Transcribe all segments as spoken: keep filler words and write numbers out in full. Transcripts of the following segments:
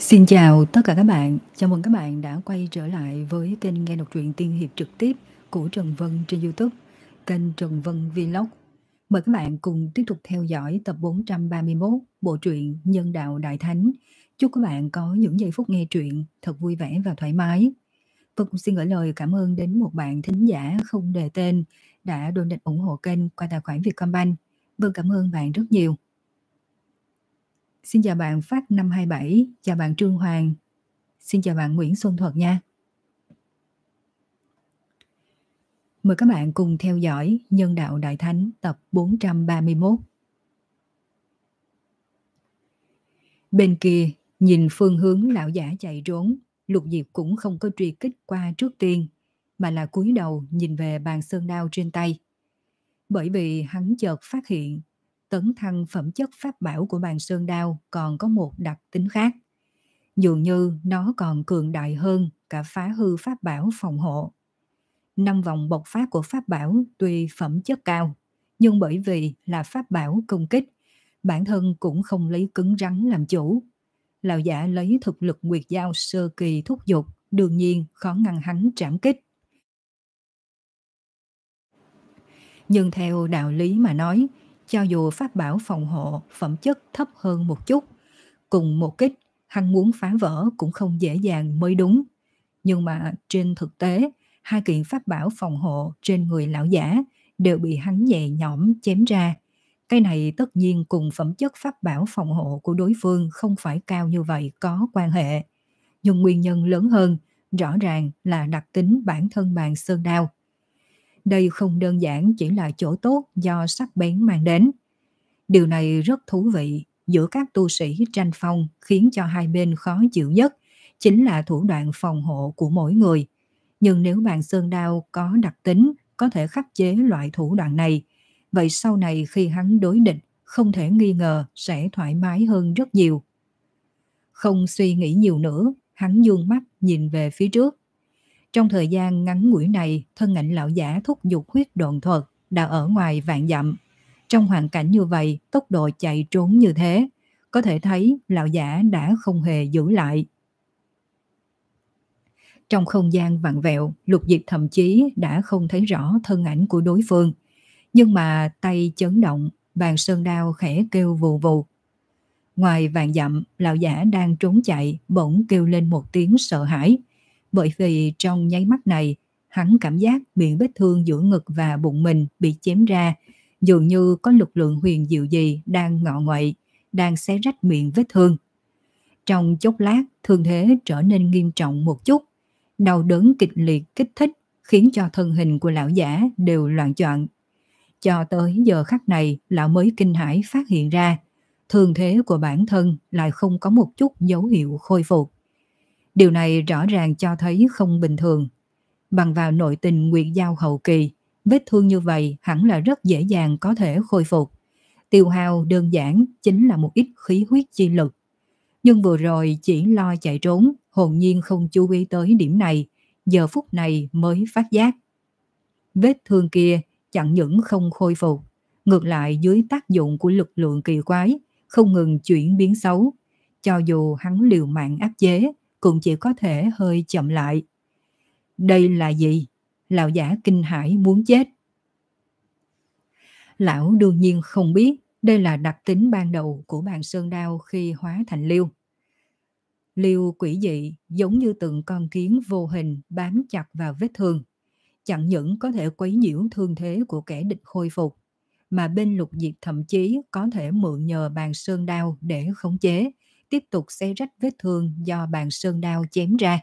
Xin chào tất cả các bạn, chào mừng các bạn đã quay trở lại với kênh nghe đọc truyện tiên hiệp trực tiếp của Trần Vân trên YouTube, kênh Trần Vân Vlog. Mời các bạn cùng tiếp tục theo dõi tập bốn trăm ba mươi mốt bộ truyện Nhân đạo Đại Thánh. Chúc các bạn có những giây phút nghe truyện thật vui vẻ và thoải mái. Vân cũng xin gửi lời cảm ơn đến một bạn thính giả không đề tên đã donate ủng hộ kênh qua tài khoản Vietcombank. Vân cảm ơn bạn rất nhiều. Xin chào bạn Phát năm hai bảy, chào bạn Trương Hoàng, xin chào bạn Nguyễn Xuân Thuật nha. Mời các bạn cùng theo dõi Nhân đạo Đại Thánh tập bốn trăm ba mươi mốt. Bên kia, nhìn phương hướng lão giả chạy trốn, Lục Diệp cũng không có truy kích qua trước tiên, mà là cúi đầu nhìn về bàn sơn đao trên tay. Bởi vì hắn chợt phát hiện tấn thăng phẩm chất pháp bảo của bàn sơn đao còn có một đặc tính khác. Dường như nó còn cường đại hơn cả phá hư pháp bảo phòng hộ. Năm vòng bộc phát của pháp bảo tuy phẩm chất cao, nhưng bởi vì là pháp bảo công kích, bản thân cũng không lấy cứng rắn làm chủ. Lão giả lấy thực lực nguyệt giao sơ kỳ thúc giục, đương nhiên khó ngăn hắn trảm kích. Nhưng theo đạo lý mà nói, cho dù pháp bảo phòng hộ phẩm chất thấp hơn một chút, cùng một kích, hắn muốn phá vỡ cũng không dễ dàng mới đúng. Nhưng mà trên thực tế, hai kiện pháp bảo phòng hộ trên người lão giả đều bị hắn nhẹ nhõm chém ra. Cái này tất nhiên cùng phẩm chất pháp bảo phòng hộ của đối phương không phải cao như vậy có quan hệ. Nhưng nguyên nhân lớn hơn, rõ ràng là đặc tính bản thân bàn sơn đao. Đây không đơn giản chỉ là chỗ tốt do sắc bén mang đến. Điều này rất thú vị, giữa các tu sĩ tranh phong khiến cho hai bên khó chịu nhất chính là thủ đoạn phòng hộ của mỗi người. Nhưng nếu bàn sơn đao có đặc tính có thể khắc chế loại thủ đoạn này, vậy sau này khi hắn đối địch không thể nghi ngờ sẽ thoải mái hơn rất nhiều. Không suy nghĩ nhiều nữa, hắn dương mắt nhìn về phía trước. Trong thời gian ngắn ngủi này, thân ảnh lão giả thúc giục huyết độn thuật đã ở ngoài vạn dặm. Trong hoàn cảnh như vậy, tốc độ chạy trốn như thế, có thể thấy lão giả đã không hề giữ lại. Trong không gian vặn vẹo, Lục Diệp thậm chí đã không thấy rõ thân ảnh của đối phương. Nhưng mà tay chấn động, bàn sơn đao khẽ kêu vù vù. Ngoài vạn dặm, lão giả đang trốn chạy, bỗng kêu lên một tiếng sợ hãi. Bởi vì trong nháy mắt này, hắn cảm giác miệng vết thương giữa ngực và bụng mình bị chém ra, dường như có lực lượng huyền diệu gì đang ngọ nguậy, đang xé rách miệng vết thương. Trong chốc lát, thương thế trở nên nghiêm trọng một chút. Đau đớn kịch liệt kích thích khiến cho thân hình của lão giả đều loạn choạng. Cho tới giờ khắc này, lão mới kinh hãi phát hiện ra, thương thế của bản thân lại không có một chút dấu hiệu khôi phục. Điều này rõ ràng cho thấy không bình thường. Bằng vào nội tình nguyệt giao hậu kỳ, vết thương như vậy hẳn là rất dễ dàng có thể khôi phục. Tiêu hao đơn giản chính là một ít khí huyết chi lực. Nhưng vừa rồi chỉ lo chạy trốn, hồn nhiên không chú ý tới điểm này, giờ phút này mới phát giác. Vết thương kia chẳng những không khôi phục, ngược lại dưới tác dụng của lực lượng kỳ quái, không ngừng chuyển biến xấu. Cho dù hắn liều mạng áp chế, cũng chỉ có thể hơi chậm lại. Đây là gì? Lão giả kinh hãi muốn chết. Lão đương nhiên không biết đây là đặc tính ban đầu của bàn sơn đao khi hóa thành liêu. Liêu quỷ dị giống như từng con kiến vô hình bám chặt vào vết thương. Chẳng những có thể quấy nhiễu thương thế của kẻ địch khôi phục, mà bên Lục Diệp thậm chí có thể mượn nhờ bàn sơn đao để khống chế, tiếp tục xé rách vết thương do bàn sơn đao chém ra.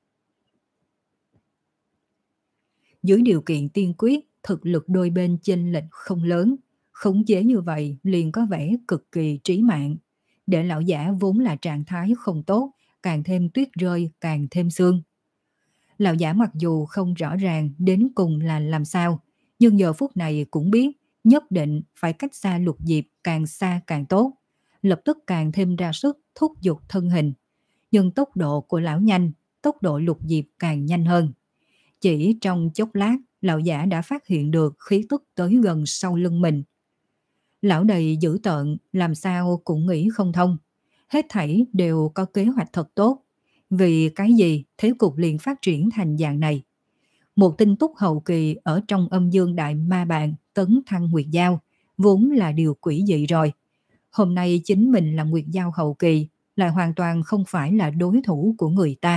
Dưới điều kiện tiên quyết, thực lực đôi bên chênh lệch không lớn, khống chế như vậy liền có vẻ cực kỳ trí mạng. Để lão giả vốn là trạng thái không tốt, càng thêm tuyết rơi, càng thêm sương. Lão giả mặc dù không rõ ràng đến cùng là làm sao, nhưng giờ phút này cũng biết nhất định phải cách xa Lục Diệp càng xa càng tốt, lập tức càng thêm ra sức thúc giục thân hình. Nhưng tốc độ của lão nhanh, tốc độ Lục Diệp càng nhanh hơn. Chỉ trong chốc lát, lão giả đã phát hiện được khí tức tới gần sau lưng mình. Lão đầy dữ tợn, làm sao cũng nghĩ không thông. Hết thảy đều có kế hoạch thật tốt. Vì cái gì thế cục liền phát triển thành dạng này? Một tinh túc hậu kỳ ở trong âm dương đại ma bàn tấn thăng nguyệt giao, vốn là điều quỷ dị rồi. Hôm nay chính mình là nguyệt giao hậu kỳ, lại hoàn toàn không phải là đối thủ của người ta.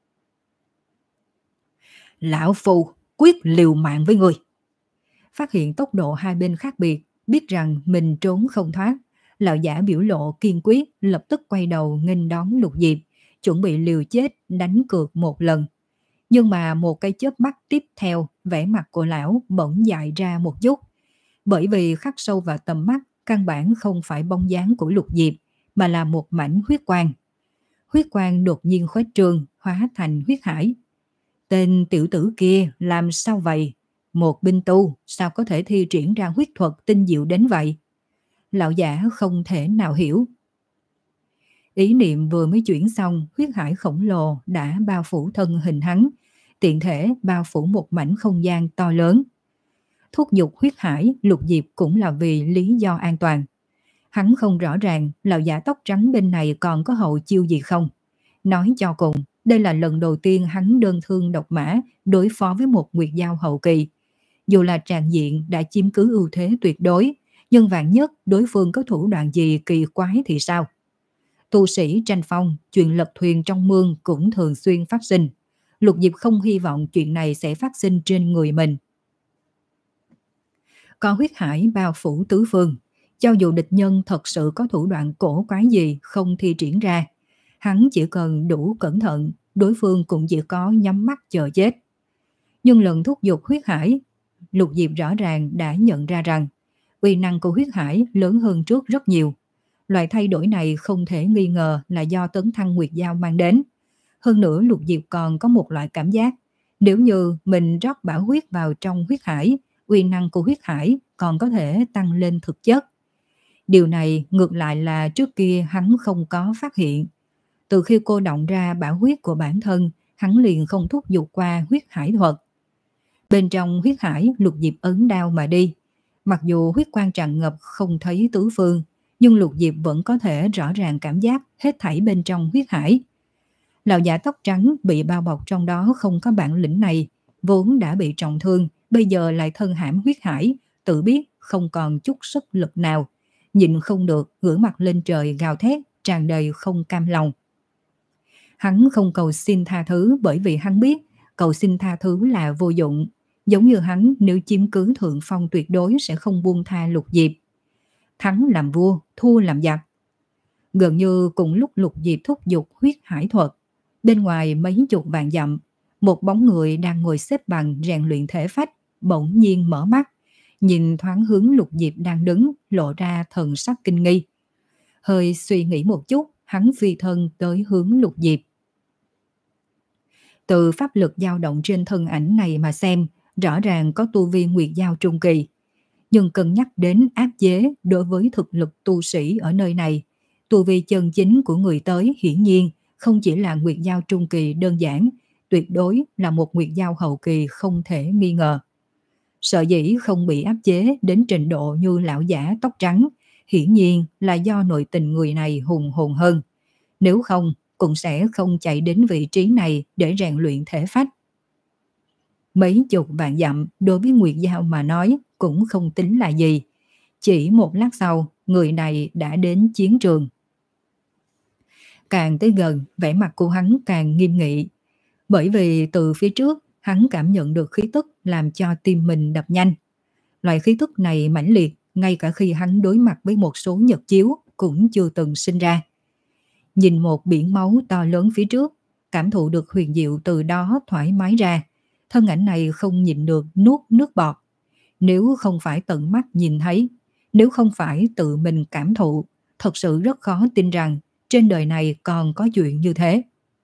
Lão Phu quyết liều mạng với người. Phát hiện tốc độ hai bên khác biệt, biết rằng mình trốn không thoát, lão giả biểu lộ kiên quyết, lập tức quay đầu nghênh đón Lục Diệp, chuẩn bị liều chết đánh cược một lần. Nhưng mà một cái chớp mắt tiếp theo, vẻ mặt của lão bỗng dại ra một chút. Bởi vì khắc sâu vào tầm mắt, căn bản không phải bóng dáng của Lục Diệp, mà là một mảnh huyết quang. Huyết quang đột nhiên khuếch trương, hóa thành huyết hải. Tên tiểu tử kia làm sao vậy? Một binh tu sao có thể thi triển ra huyết thuật tinh diệu đến vậy? Lão giả không thể nào hiểu. Ý niệm vừa mới chuyển xong, huyết hải khổng lồ đã bao phủ thân hình hắn, tiện thể bao phủ một mảnh không gian to lớn. Thúc giục huyết hải, Lục Diệp cũng là vì lý do an toàn. Hắn không rõ ràng lão giả tóc trắng bên này còn có hậu chiêu gì không. Nói cho cùng, đây là lần đầu tiên hắn đơn thương độc mã đối phó với một nguyệt giao hậu kỳ. Dù là tràng diện đã chiếm cứ ưu thế tuyệt đối, nhưng vạn nhất đối phương có thủ đoạn gì kỳ quái thì sao? Tu sĩ tranh phong, chuyện lật thuyền trong mương cũng thường xuyên phát sinh. Lục Diệp không hy vọng chuyện này sẽ phát sinh trên người mình. Có huyết hải bao phủ tứ phương, cho dù địch nhân thật sự có thủ đoạn cổ quái gì không thi triển ra, hắn chỉ cần đủ cẩn thận, đối phương cũng chỉ có nhắm mắt chờ chết. Nhưng lần thúc giục huyết hải, Lục Diệp rõ ràng đã nhận ra rằng uy năng của huyết hải lớn hơn trước rất nhiều. Loại thay đổi này không thể nghi ngờ là do tấn thăng nguyệt giao mang đến. Hơn nữa Lục Diệp còn có một loại cảm giác, nếu như mình rót bảo huyết vào trong huyết hải, uy năng của huyết hải còn có thể tăng lên thực chất. Điều này ngược lại là trước kia hắn không có phát hiện. Từ khi cô động ra bảo huyết của bản thân, hắn liền không thúc giục qua huyết hải thuật. Bên trong huyết hải, Lục Diệp ấn đao mà đi. Mặc dù huyết quang tràn ngập không thấy tứ phương, nhưng Lục Diệp vẫn có thể rõ ràng cảm giác hết thảy bên trong huyết hải. Lão giả tóc trắng bị bao bọc trong đó không có bản lĩnh này, vốn đã bị trọng thương, bây giờ lại thân hãm huyết hải, tự biết không còn chút sức lực nào. Nhịn không được, ngửa mặt lên trời gào thét, tràn đầy không cam lòng. Hắn không cầu xin tha thứ bởi vì hắn biết cầu xin tha thứ là vô dụng. Giống như hắn nếu chiếm cứ thượng phong tuyệt đối sẽ không buông tha Lục Diệp. Thắng làm vua, thua làm giặc. Gần như cùng lúc Lục Diệp thúc giục huyết hải thuật, bên ngoài mấy chục vạn dặm, một bóng người đang ngồi xếp bằng rèn luyện thể phách, bỗng nhiên mở mắt, nhìn thoáng hướng Lục Diệp đang đứng, lộ ra thần sắc kinh nghi. Hơi suy nghĩ một chút, hắn phi thân tới hướng Lục Diệp. Từ pháp lực dao động trên thân ảnh này mà xem, rõ ràng có tu vi nguyệt giao trung kỳ. Nhưng cân nhắc đến áp chế đối với thực lực tu sĩ ở nơi này, tu vi chân chính của người tới hiển nhiên không chỉ là nguyệt giao trung kỳ đơn giản, tuyệt đối là một nguyệt giao hậu kỳ không thể nghi ngờ. Sợ dĩ không bị áp chế đến trình độ như lão giả tóc trắng, hiển nhiên là do nội tình người này hùng hồn hơn. Nếu không, cũng sẽ không chạy đến vị trí này để rèn luyện thể phách. Mấy chục vạn dặm đối với nguyệt giao mà nói cũng không tính là gì. Chỉ một lát sau, người này đã đến chiến trường. Càng tới gần, vẻ mặt của hắn càng nghiêm nghị. Bởi vì từ phía trước, hắn cảm nhận được khí tức làm cho tim mình đập nhanh. Loại khí tức này mãnh liệt, ngay cả khi hắn đối mặt với một số nhật chiếu cũng chưa từng sinh ra. Nhìn một biển máu to lớn phía trước, cảm thụ được huyền diệu từ đó thoải mái ra. Thân ảnh này không nhịn được nuốt nước bọt. Nếu không phải tận mắt nhìn thấy, nếu không phải tự mình cảm thụ, thật sự rất khó tin rằng trên đời này còn có chuyện như thế.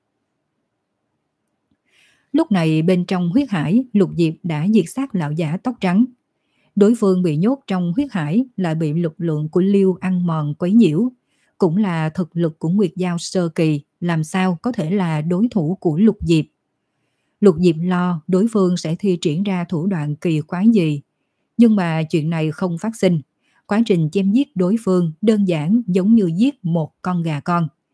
Lúc này bên trong huyết hải, Lục Diệp đã diệt sát lão giả tóc trắng. Đối phương bị nhốt trong huyết hải lại bị lực lượng của Liêu ăn mòn quấy nhiễu. Cũng là thực lực của nguyệt giao sơ kỳ, làm sao có thể là đối thủ của Lục Diệp. Lục Diệp lo đối phương sẽ thi triển ra thủ đoạn kỳ quái gì. Nhưng mà chuyện này không phát sinh. Quá trình chém giết đối phương đơn giản giống như giết một con gà con.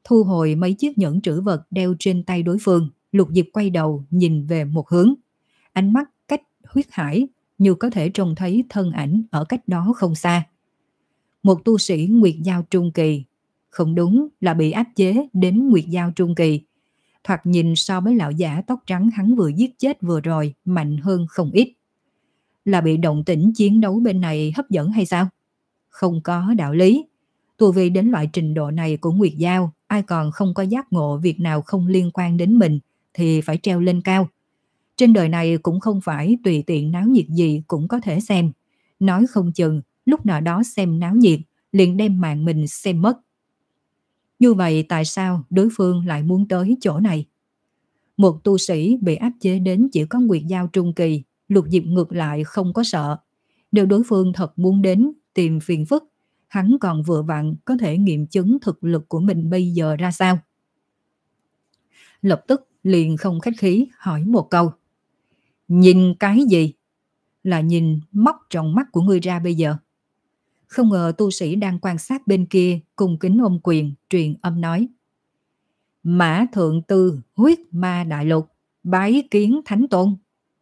Thu hồi mấy chiếc nhẫn trữ vật đeo trên tay đối phương, Lục Diệp quay đầu nhìn về một hướng. Ánh mắt cách huyết hải như có thể trông thấy thân ảnh ở cách đó không xa. Một tu sĩ Nguyệt Giao Trung Kỳ, không đúng là bị áp chế đến Nguyệt Giao Trung Kỳ. Thoạt nhìn so với lão giả tóc trắng hắn vừa giết chết vừa rồi mạnh hơn không ít. Là bị động tĩnh chiến đấu bên này hấp dẫn hay sao? Không có đạo lý. Tu vi đến loại trình độ này của Nguyệt Giao, ai còn không có giác ngộ việc nào không liên quan đến mình thì phải treo lên cao. Trên đời này cũng không phải tùy tiện náo nhiệt gì cũng có thể xem. Nói không chừng, lúc nào đó xem náo nhiệt, liền đem mạng mình xem mất. Như vậy tại sao đối phương lại muốn tới chỗ này? Một tu sĩ bị áp chế đến chỉ có Nguyệt Giao Trung Kỳ, Lục Diệp ngược lại không có sợ. Nếu đối phương thật muốn đến tìm phiền phức, hắn còn vừa vặn có thể nghiệm chứng thực lực của mình bây giờ ra sao. Lập tức liền không khách khí hỏi một câu. Nhìn cái gì? Là nhìn móc trong mắt của ngươi ra bây giờ. Không ngờ tu sĩ đang quan sát bên kia cung kính ôm quyền truyền âm nói. Mã Thượng Tư huyết ma đại lục, bái kiến Thánh Tôn.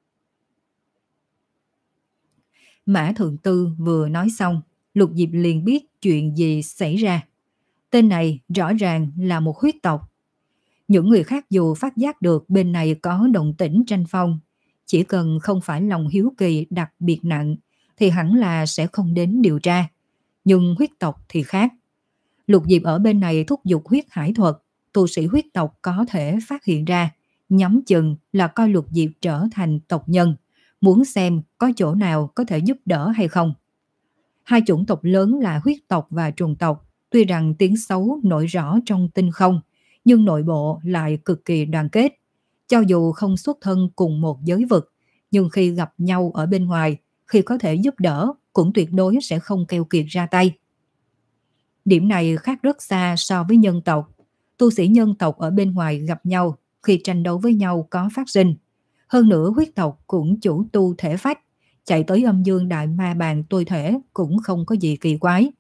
Mã Thượng Tư vừa nói xong, Lục Diệp liền biết chuyện gì xảy ra. Tên này rõ ràng là một huyết tộc. Những người khác dù phát giác được bên này có động tĩnh tranh phong, chỉ cần không phải lòng hiếu kỳ đặc biệt nặng thì hẳn là sẽ không đến điều tra. Nhưng huyết tộc thì khác. Lục Diệp ở bên này thúc giục huyết hải thuật, tu sĩ huyết tộc có thể phát hiện ra, nhắm chừng là coi Lục Diệp trở thành tộc nhân, muốn xem có chỗ nào có thể giúp đỡ hay không. Hai chủng tộc lớn là huyết tộc và trùng tộc, tuy rằng tiếng xấu nổi rõ trong tinh không, nhưng nội bộ lại cực kỳ đoàn kết. Cho dù không xuất thân cùng một giới vực, nhưng khi gặp nhau ở bên ngoài, khi có thể giúp đỡ, cũng tuyệt đối sẽ không keo kiệt ra tay. Điểm này khác rất xa so với nhân tộc. Tu sĩ nhân tộc ở bên ngoài gặp nhau, khi tranh đấu với nhau có phát sinh. Hơn nữa huyết tộc cũng chủ tu thể phách, chạy tới âm dương đại ma bàn tôi thể cũng không có gì kỳ quái.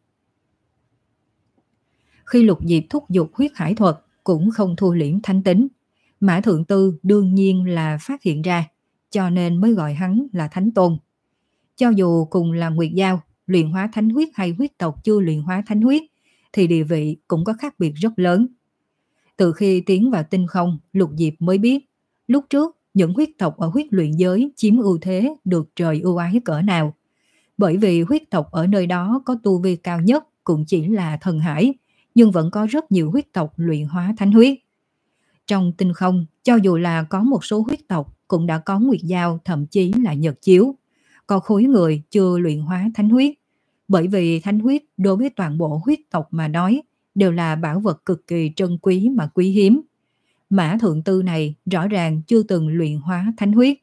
Khi Lục Diệp thúc giục huyết hải thuật cũng không thua liễm thánh tính. Mã Thượng Tư đương nhiên là phát hiện ra, cho nên mới gọi hắn là Thánh Tôn. Cho dù cùng là Nguyệt Giao, luyện hóa thánh huyết hay huyết tộc chưa luyện hóa thánh huyết, thì địa vị cũng có khác biệt rất lớn. Từ khi tiến vào tinh không, Lục Diệp mới biết, lúc trước những huyết tộc ở huyết luyện giới chiếm ưu thế được trời ưu ái cỡ nào. Bởi vì huyết tộc ở nơi đó có tu vi cao nhất cũng chỉ là thần hải, nhưng vẫn có rất nhiều huyết tộc luyện hóa thánh huyết. Trong tinh không, cho dù là có một số huyết tộc cũng đã có Nguyệt Giao, thậm chí là Nhật Chiếu, có khối người chưa luyện hóa thánh huyết. Bởi vì thánh huyết đối với toàn bộ huyết tộc mà nói đều là bảo vật cực kỳ trân quý mà quý hiếm. Mã Thượng Tư này rõ ràng chưa từng luyện hóa thánh huyết.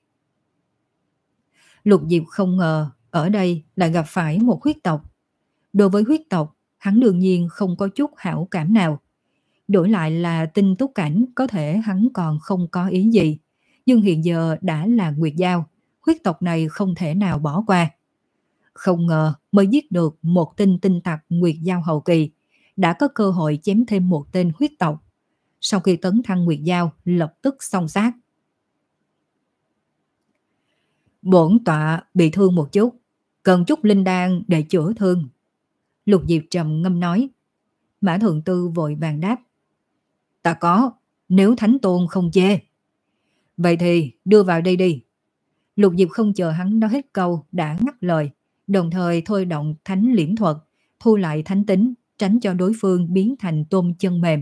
Lục Diệp không ngờ ở đây lại gặp phải một huyết tộc. Đối với huyết tộc, hắn đương nhiên không có chút hảo cảm nào. Đổi lại là Tinh Túc Cảnh có thể hắn còn không có ý gì. Nhưng hiện giờ đã là Nguyệt Giao, huyết tộc này không thể nào bỏ qua. Không ngờ mới giết được một tinh tinh tặc Nguyệt Giao hậu kỳ, đã có cơ hội chém thêm một tên huyết tộc. Sau khi tấn thăng Nguyệt Giao, lập tức xông sát. Bổn tọa bị thương một chút, cần chút linh đan để chữa thương. Lục Diệp trầm ngâm nói. Mã Thượng Tư vội vàng đáp. Ta có, nếu Thánh Tôn không chê. Vậy thì đưa vào đây đi. Lục Diệp không chờ hắn nói hết câu đã ngắt lời, đồng thời thôi động thánh liễm thuật, thu lại thánh tính, tránh cho đối phương biến thành tôm chân mềm.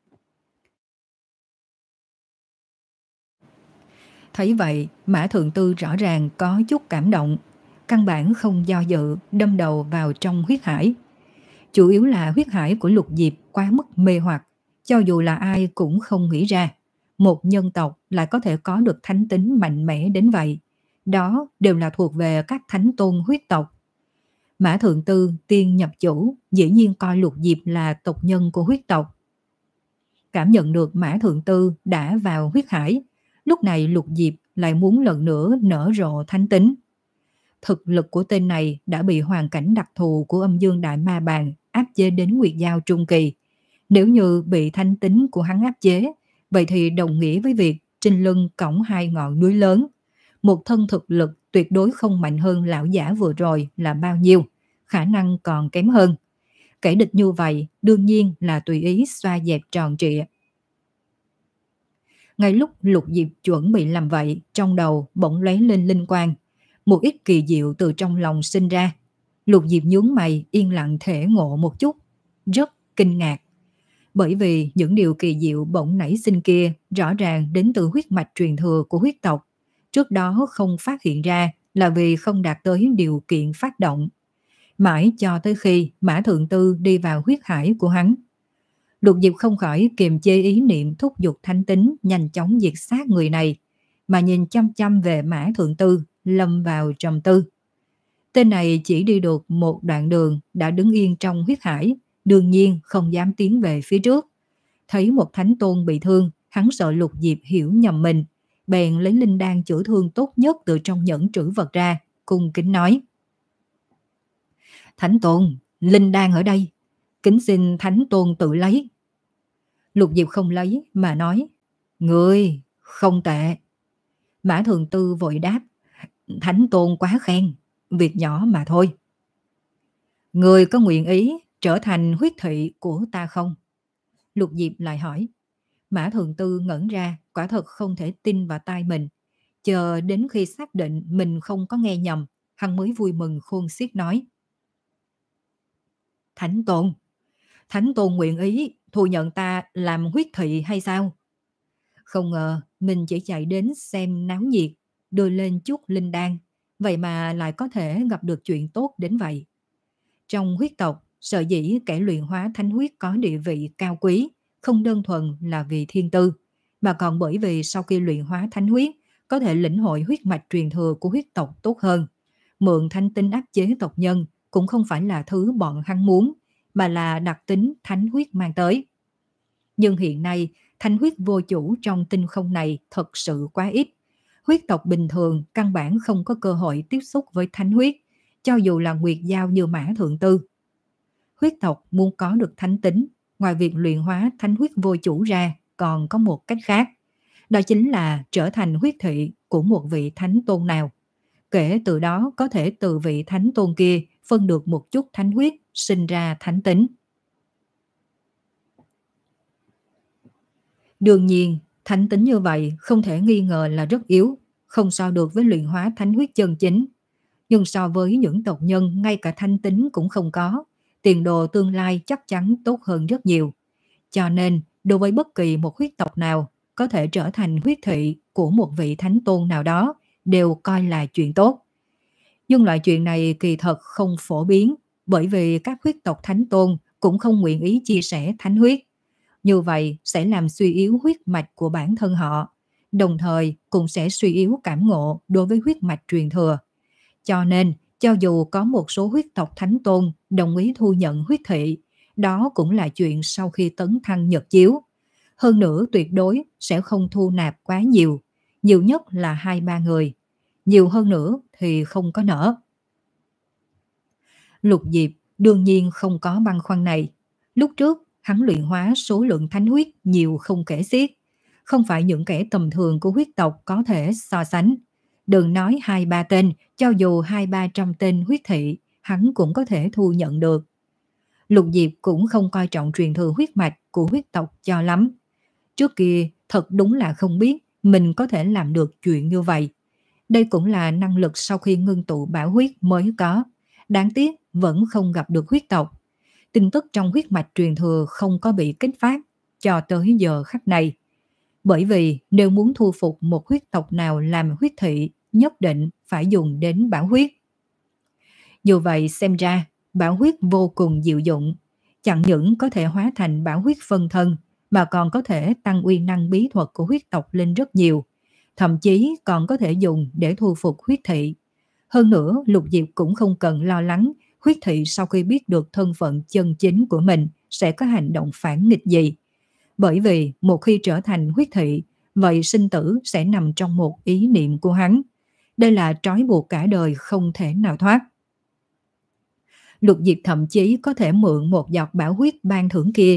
Thấy vậy, Mã Thượng Tư rõ ràng có chút cảm động, căn bản không do dự, đâm đầu vào trong huyết hải. Chủ yếu là huyết hải của Lục Diệp quá mức mê hoặc, cho dù là ai cũng không nghĩ ra, một nhân tộc lại có thể có được thánh tính mạnh mẽ đến vậy. Đó đều là thuộc về các thánh tôn huyết tộc. Mã Thượng Tư tiên nhập chủ, dĩ nhiên coi Lục Diệp là tộc nhân của huyết tộc. Cảm nhận được Mã Thượng Tư đã vào huyết hải, lúc này Lục Diệp lại muốn lần nữa nở rộ thánh tính. Thực lực của tên này đã bị hoàn cảnh đặc thù của âm dương đại ma bàn áp chế đến Nguyệt Giao Trung Kỳ. Nếu như bị thánh tính của hắn áp chế, vậy thì đồng nghĩa với việc trên lưng cõng hai ngọn núi lớn. Một thân thực lực tuyệt đối không mạnh hơn lão giả vừa rồi là bao nhiêu, khả năng còn kém hơn. Kẻ địch như vậy đương nhiên là tùy ý xoa dẹp tròn trịa. Ngay lúc Lục Diệp chuẩn bị làm vậy, trong đầu bỗng lóe lên linh quang. Một ít kỳ diệu từ trong lòng sinh ra. Lục Diệp nhướng mày yên lặng thể ngộ một chút, rất kinh ngạc. Bởi vì những điều kỳ diệu bỗng nảy sinh kia rõ ràng đến từ huyết mạch truyền thừa của huyết tộc. Trước đó không phát hiện ra là vì không đạt tới điều kiện phát động. Mãi cho tới khi Mã Thượng Tư đi vào huyết hải của hắn, Lục Diệp không khỏi kiềm chế ý niệm thúc giục thánh tính nhanh chóng diệt sát người này, mà nhìn chăm chăm về Mã Thượng Tư, lâm vào trầm tư. Tên này chỉ đi được một đoạn đường đã đứng yên trong huyết hải, đương nhiên không dám tiến về phía trước. Thấy một thánh tôn bị thương, hắn sợ Lục Diệp hiểu nhầm mình, bèn lấy linh đan chữa thương tốt nhất từ trong nhẫn trữ vật ra, cung kính nói: Thánh tôn, linh đan ở đây, kính xin thánh tôn tự lấy. Lục Diệp không lấy mà nói: Người không tệ. Mã Thường Tư vội đáp: Thánh tôn quá khen, việc nhỏ mà thôi. Người có nguyện ý trở thành huyết thị của ta không? Lục Diệp lại hỏi. Mã Thường Tư ngẩn ra, quả thật không thể tin vào tai mình. Chờ đến khi xác định mình không có nghe nhầm, hắn mới vui mừng khôn xiết nói: Thánh tôn, Thánh tôn nguyện ý thu nhận ta làm huyết thị hay sao? Không ngờ mình chỉ chạy đến xem náo nhiệt, đưa lên chút linh đan, vậy mà lại có thể gặp được chuyện tốt đến vậy. Trong huyết tộc, sở dĩ kẻ luyện hóa thánh huyết có địa vị cao quý, không đơn thuần là vì thiên tư, mà còn bởi vì sau khi luyện hóa thánh huyết, có thể lĩnh hội huyết mạch truyền thừa của huyết tộc tốt hơn. Mượn thánh tinh áp chế tộc nhân cũng không phải là thứ bọn hắn muốn, mà là đặc tính thánh huyết mang tới. Nhưng hiện nay, thánh huyết vô chủ trong tinh không này thật sự quá ít. Huyết tộc bình thường căn bản không có cơ hội tiếp xúc với thánh huyết, cho dù là nguyệt giao như Mã Thượng Tư. Huyết tộc muốn có được thánh tính, ngoài việc luyện hóa thánh huyết vô chủ ra, còn có một cách khác. Đó chính là trở thành huyết thị của một vị thánh tôn nào. Kể từ đó có thể từ vị thánh tôn kia phân được một chút thánh huyết, sinh ra thánh tính. Đương nhiên, thánh tính như vậy không thể nghi ngờ là rất yếu, không so được với luyện hóa thánh huyết chân chính. Nhưng so với những tộc nhân ngay cả thánh tính cũng không có, tiền đồ tương lai chắc chắn tốt hơn rất nhiều. Cho nên, đối với bất kỳ một huyết tộc nào, có thể trở thành huyết thị của một vị thánh tôn nào đó, đều coi là chuyện tốt. Nhưng loại chuyện này kỳ thật không phổ biến, bởi vì các huyết tộc thánh tôn cũng không nguyện ý chia sẻ thánh huyết. Như vậy sẽ làm suy yếu huyết mạch của bản thân họ, đồng thời cũng sẽ suy yếu cảm ngộ đối với huyết mạch truyền thừa. Cho nên, cho dù có một số huyết tộc thánh tôn đồng ý thu nhận huyết thị, đó cũng là chuyện sau khi tấn thăng nhật chiếu. Hơn nữa tuyệt đối sẽ không thu nạp quá nhiều, nhiều nhất là hai ba người. Nhiều hơn nữa thì không có nỡ. Lục Diệp đương nhiên không có băn khoăn này. Lúc trước, hắn luyện hóa số lượng thánh huyết nhiều không kể xiết. Không phải những kẻ tầm thường của huyết tộc có thể so sánh. Đừng nói hai ba tên, cho dù hai ba trăm tên huyết thị, hắn cũng có thể thu nhận được. Lục Diệp cũng không coi trọng truyền thừa huyết mạch của huyết tộc cho lắm. Trước kia, thật đúng là không biết mình có thể làm được chuyện như vậy. Đây cũng là năng lực sau khi ngưng tụ bảo huyết mới có. Đáng tiếc vẫn không gặp được huyết tộc. Tin tức trong huyết mạch truyền thừa không có bị kích phát cho tới giờ khắc này. Bởi vì nếu muốn thu phục một huyết tộc nào làm huyết thị, nhất định phải dùng đến bảo huyết. Dù vậy xem ra, bảo huyết vô cùng diệu dụng. Chẳng những có thể hóa thành bảo huyết phân thân, mà còn có thể tăng uy năng bí thuật của huyết tộc lên rất nhiều. Thậm chí còn có thể dùng để thu phục huyết thị. Hơn nữa, Lục Diệp cũng không cần lo lắng huyết thị sau khi biết được thân phận chân chính của mình sẽ có hành động phản nghịch gì. Bởi vì một khi trở thành huyết thị, vậy sinh tử sẽ nằm trong một ý niệm của hắn. Đây là trói buộc cả đời không thể nào thoát. Lục Diệp thậm chí có thể mượn một giọt bảo huyết ban thưởng kia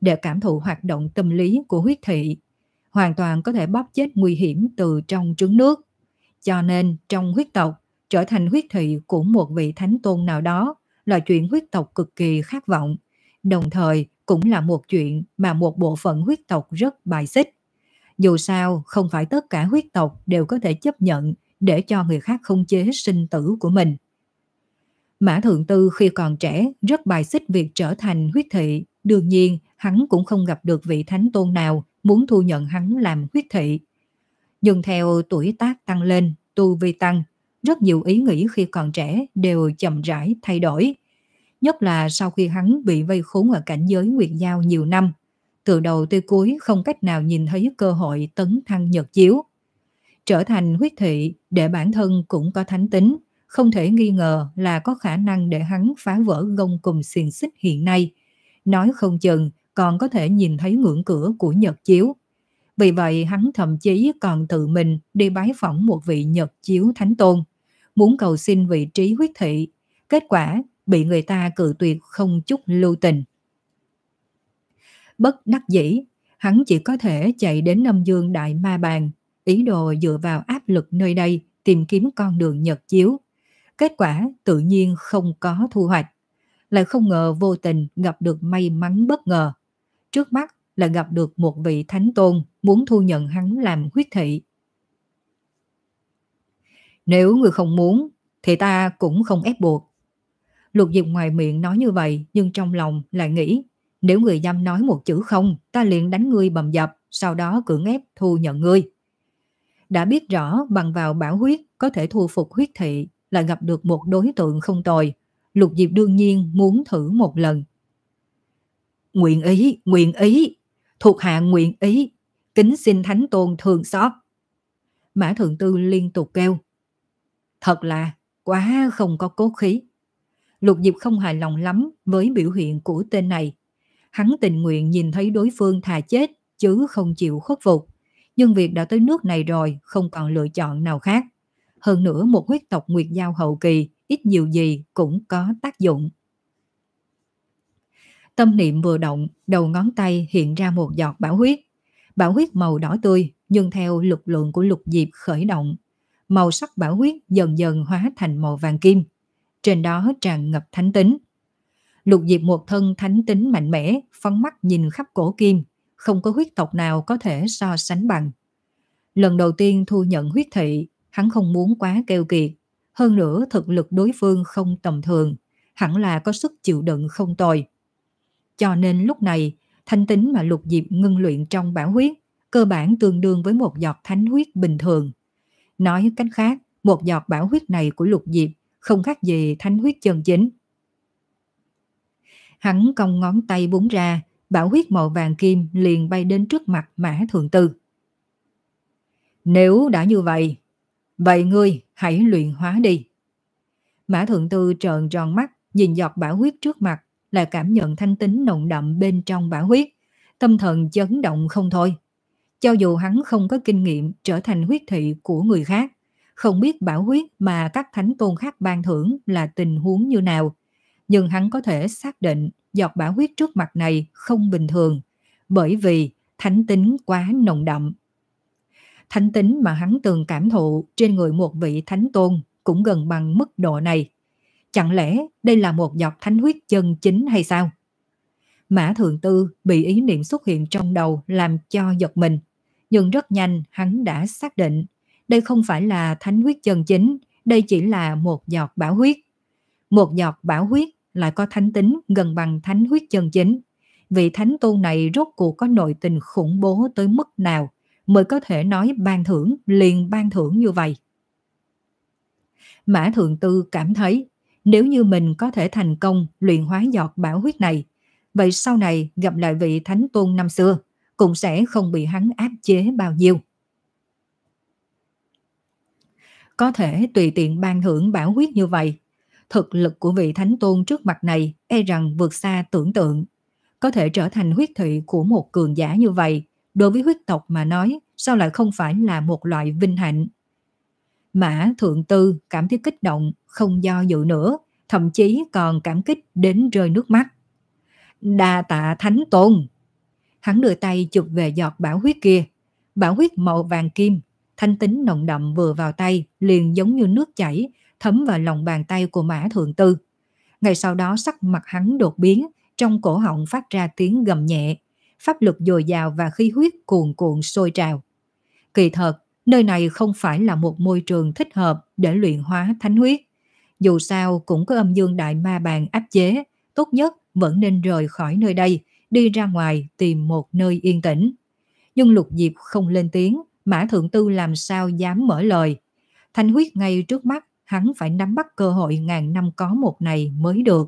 để cảm thụ hoạt động tâm lý của huyết thị, hoàn toàn có thể bóp chết nguy hiểm từ trong trứng nước. Cho nên trong huyết tộc, trở thành huyết thị của một vị thánh tôn nào đó là chuyện huyết tộc cực kỳ khát vọng, đồng thời cũng là một chuyện mà một bộ phận huyết tộc rất bài xích. Dù sao, không phải tất cả huyết tộc đều có thể chấp nhận để cho người khác khống chế sinh tử của mình. Mã Thượng Tư khi còn trẻ rất bài xích việc trở thành huyết thị, đương nhiên hắn cũng không gặp được vị thánh tôn nào muốn thu nhận hắn làm huyết thị. Nhưng theo tuổi tác tăng lên, tu vi tăng, rất nhiều ý nghĩ khi còn trẻ đều chậm rãi thay đổi. Nhất là sau khi hắn bị vây khốn ở cảnh giới Nguyệt Giao nhiều năm, từ đầu tới cuối không cách nào nhìn thấy cơ hội tấn thăng nhật chiếu. Trở thành huyết thị để bản thân cũng có thánh tính, không thể nghi ngờ là có khả năng để hắn phá vỡ gông cùm xiềng xích hiện nay. Nói không chừng còn có thể nhìn thấy ngưỡng cửa của nhật chiếu. Vì vậy hắn thậm chí còn tự mình đi bái phỏng một vị nhật chiếu thánh tôn, muốn cầu xin vị trí huyết thị. Kết quả bị người ta cự tuyệt không chút lưu tình. Bất đắc dĩ, hắn chỉ có thể chạy đến Âm Dương Đại Ma Bàn, ý đồ dựa vào áp lực nơi đây tìm kiếm con đường nhật chiếu. Kết quả tự nhiên không có thu hoạch, lại không ngờ vô tình gặp được may mắn bất ngờ. Trước mắt là gặp được một vị thánh tôn muốn thu nhận hắn làm huyết thị. Nếu người không muốn thì ta cũng không ép buộc. Lục Diệp ngoài miệng nói như vậy, nhưng trong lòng lại nghĩ, nếu người dám nói một chữ không, ta liền đánh ngươi bầm dập, sau đó cưỡng ép thu nhận ngươi. Đã biết rõ bằng vào bảo huyết có thể thu phục huyết thị, lại gặp được một đối tượng không tồi, Lục Diệp đương nhiên muốn thử một lần. Nguyện ý, nguyện ý, thuộc hạ nguyện ý, kính xin thánh tôn thương xót. Mã Thượng Tư liên tục kêu. Thật là quá không có cốt khí. Lục Diệp không hài lòng lắm với biểu hiện của tên này. Hắn tình nguyện nhìn thấy đối phương thà chết chứ không chịu khuất phục. Nhưng việc đã tới nước này rồi, không còn lựa chọn nào khác. Hơn nữa một huyết tộc Nguyệt Giao hậu kỳ ít nhiều gì cũng có tác dụng. Tâm niệm vừa động, đầu ngón tay hiện ra một giọt bảo huyết. Bảo huyết màu đỏ tươi, nhưng theo lực lượng của Lục Diệp khởi động, màu sắc bảo huyết dần dần hóa thành màu vàng kim. Trên đó tràn ngập thánh tính. Lục Diệp một thân thánh tính mạnh mẽ, phóng mắt nhìn khắp cổ kim, không có huyết tộc nào có thể so sánh bằng. Lần đầu tiên thu nhận huyết thị, hắn không muốn quá keo kiệt. Hơn nữa thực lực đối phương không tầm thường, hẳn là có sức chịu đựng không tồi. Cho nên lúc này, thánh tính mà Lục Diệp ngưng luyện trong bảo huyết, cơ bản tương đương với một giọt thánh huyết bình thường. Nói cách khác, một giọt bảo huyết này của Lục Diệp không khác gì thánh huyết chân chính. Hắn cong ngón tay búng ra, bảo huyết màu vàng kim liền bay đến trước mặt Mã Thượng Tư. Nếu đã như vậy, vậy ngươi hãy luyện hóa đi. Mã Thượng Tư trợn tròn mắt, nhìn giọt bảo huyết trước mặt, là cảm nhận thanh tính nồng đậm bên trong bảo huyết, tâm thần chấn động không thôi. Cho dù hắn không có kinh nghiệm trở thành huyết thị của người khác, không biết bảo huyết mà các thánh tôn khác ban thưởng là tình huống như nào, nhưng hắn có thể xác định giọt bảo huyết trước mặt này không bình thường, bởi vì thánh tính quá nồng đậm. Thánh tính mà hắn từng cảm thụ trên người một vị thánh tôn cũng gần bằng mức độ này. Chẳng lẽ đây là một giọt thánh huyết chân chính hay sao? Mã Thượng Tư bị ý niệm xuất hiện trong đầu làm cho giật mình, nhưng rất nhanh hắn đã xác định đây không phải là thánh huyết chân chính, đây chỉ là một giọt bảo huyết. Một giọt bảo huyết lại có thánh tính gần bằng thánh huyết chân chính. Vị thánh tôn này rốt cuộc có nội tình khủng bố tới mức nào mới có thể nói ban thưởng liền ban thưởng như vậy? Mã Thượng Tư cảm thấy nếu như mình có thể thành công luyện hóa giọt bảo huyết này, vậy sau này gặp lại vị thánh tôn năm xưa cũng sẽ không bị hắn áp chế bao nhiêu. Có thể tùy tiện ban thưởng bảo huyết như vậy, thực lực của vị thánh tôn trước mặt này e rằng vượt xa tưởng tượng. Có thể trở thành huyết thị của một cường giả như vậy, đối với huyết tộc mà nói, sao lại không phải là một loại vinh hạnh? Mã Thượng Tư cảm thấy kích động, không do dự nữa, thậm chí còn cảm kích đến rơi nước mắt. Đa tạ thánh tôn! Hắn đưa tay chụp về giọt bảo huyết kia. Bảo huyết màu vàng kim, thanh tính nồng đậm vừa vào tay, liền giống như nước chảy, thấm vào lòng bàn tay của Mã Thượng Tư. Ngay sau đó sắc mặt hắn đột biến, trong cổ họng phát ra tiếng gầm nhẹ, pháp lực dồi dào và khí huyết cuồn cuộn sôi trào. Kỳ thật, nơi này không phải là một môi trường thích hợp để luyện hóa thánh huyết. Dù sao cũng có âm dương đại ma bàn áp chế, tốt nhất vẫn nên rời khỏi nơi đây, đi ra ngoài tìm một nơi yên tĩnh. Nhưng Lục Diệp không lên tiếng, Mã Thượng Tư làm sao dám mở lời. Thanh huyết ngay trước mắt, hắn phải nắm bắt cơ hội ngàn năm có một này mới được.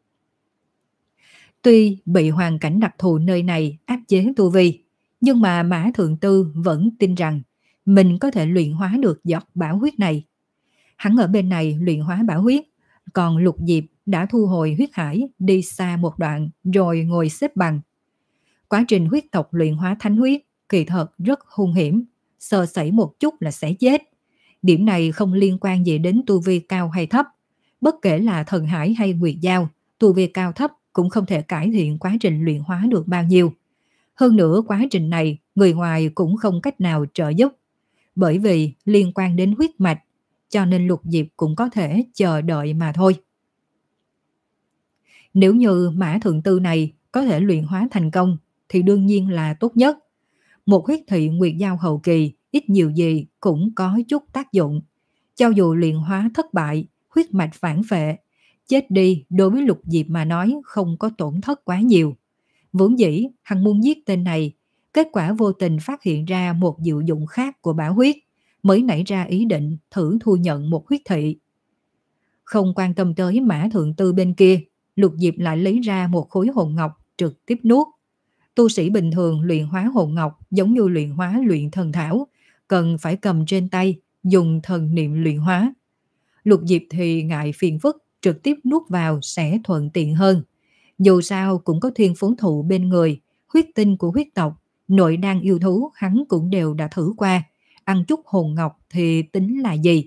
Tuy bị hoàn cảnh đặc thù nơi này áp chế tu vi, nhưng mà Mã Thượng Tư vẫn tin rằng mình có thể luyện hóa được giọt bảo huyết này. Hắn ở bên này luyện hóa bảo huyết, còn Lục Diệp đã thu hồi huyết hải đi xa một đoạn rồi ngồi xếp bằng. Quá trình huyết tộc luyện hóa thánh huyết kỳ thật rất hung hiểm, sơ sẩy một chút là sẽ chết. Điểm này không liên quan gì đến tu vi cao hay thấp. Bất kể là thần hải hay nguyệt giao, tu vi cao thấp cũng không thể cải thiện quá trình luyện hóa được bao nhiêu. Hơn nữa quá trình này người ngoài cũng không cách nào trợ giúp. Bởi vì liên quan đến huyết mạch, cho nên Lục Diệp cũng có thể chờ đợi mà thôi. Nếu như Mã Thượng Tư này có thể luyện hóa thành công thì đương nhiên là tốt nhất. Một huyết thị nguyệt giao hậu kỳ ít nhiều gì cũng có chút tác dụng. Cho dù luyện hóa thất bại, huyết mạch phản phệ, chết đi đối với Lục Diệp mà nói không có tổn thất quá nhiều. Vốn dĩ hắn muốn giết tên này, kết quả vô tình phát hiện ra một diệu dụng khác của bảo huyết, mới nảy ra ý định thử thu nhận một huyết thị. Không quan tâm tới Mã Thượng Tư bên kia, Lục Diệp lại lấy ra một khối hồn ngọc trực tiếp nuốt. Tu sĩ bình thường luyện hóa hồn ngọc giống như luyện hóa luyện thần thảo, cần phải cầm trên tay, dùng thần niệm luyện hóa. Lục Diệp thì ngại phiền phức, trực tiếp nuốt vào sẽ thuận tiện hơn. Dù sao cũng có Thiên Phú Thụ bên người, huyết tinh của huyết tộc, nội đan yêu thú hắn cũng đều đã thử qua, ăn chút hồn ngọc thì tính là gì.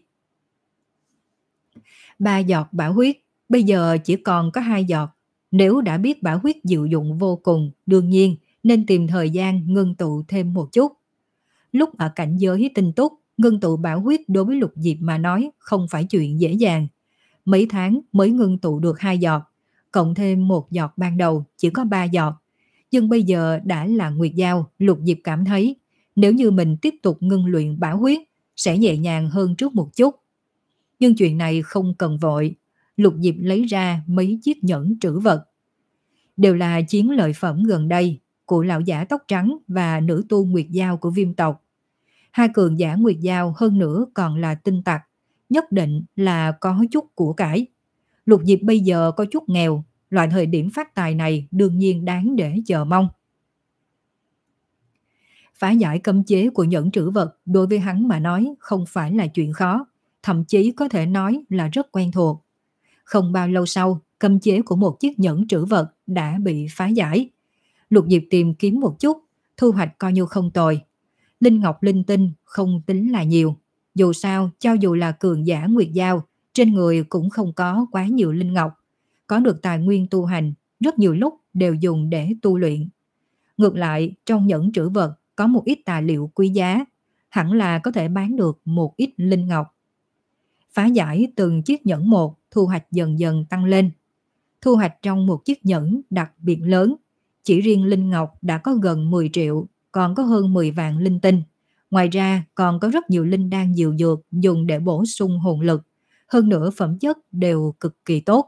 Ba giọt bảo huyết, bây giờ chỉ còn có hai giọt. Nếu đã biết bảo huyết diệu dụng vô cùng, đương nhiên nên tìm thời gian ngưng tụ thêm một chút. Lúc ở cảnh giới tinh túc, ngưng tụ bảo huyết đối với Lục Diệp mà nói không phải chuyện dễ dàng. Mấy tháng mới ngưng tụ được hai giọt, cộng thêm một giọt ban đầu chỉ có ba giọt. Nhưng bây giờ đã là nguyệt giao, Lục Diệp cảm thấy nếu như mình tiếp tục ngưng luyện bảo huyết sẽ nhẹ nhàng hơn trước một chút. Nhưng chuyện này không cần vội. Lục Diệp lấy ra mấy chiếc nhẫn trữ vật. Đều là chiến lợi phẩm gần đây của lão giả tóc trắng và nữ tu nguyệt giao của Viêm tộc. Hai cường giả nguyệt giao hơn nữa còn là tinh tặc, nhất định là có chút của cải. Lục Diệp bây giờ có chút nghèo, loại thời điểm phát tài này đương nhiên đáng để chờ mong. Phá giải cấm chế của nhẫn trữ vật đối với hắn mà nói không phải là chuyện khó, thậm chí có thể nói là rất quen thuộc. Không bao lâu sau, cấm chế của một chiếc nhẫn trữ vật đã bị phá giải. Lục Diệp tìm kiếm một chút, thu hoạch coi như không tồi. Linh ngọc linh tinh không tính là nhiều. Dù sao, cho dù là cường giả nguyệt giao, trên người cũng không có quá nhiều linh ngọc. Có được tài nguyên tu hành, rất nhiều lúc đều dùng để tu luyện. Ngược lại, trong nhẫn trữ vật có một ít tài liệu quý giá, hẳn là có thể bán được một ít linh ngọc. Phá giải từng chiếc nhẫn một, thu hoạch dần dần tăng lên. Thu hoạch trong một chiếc nhẫn đặc biệt lớn, chỉ riêng linh ngọc đã có gần mười triệu, còn có hơn mười vạn linh tinh. Ngoài ra còn có rất nhiều linh đan diệu dược dùng để bổ sung hồn lực, hơn nữa phẩm chất đều cực kỳ tốt.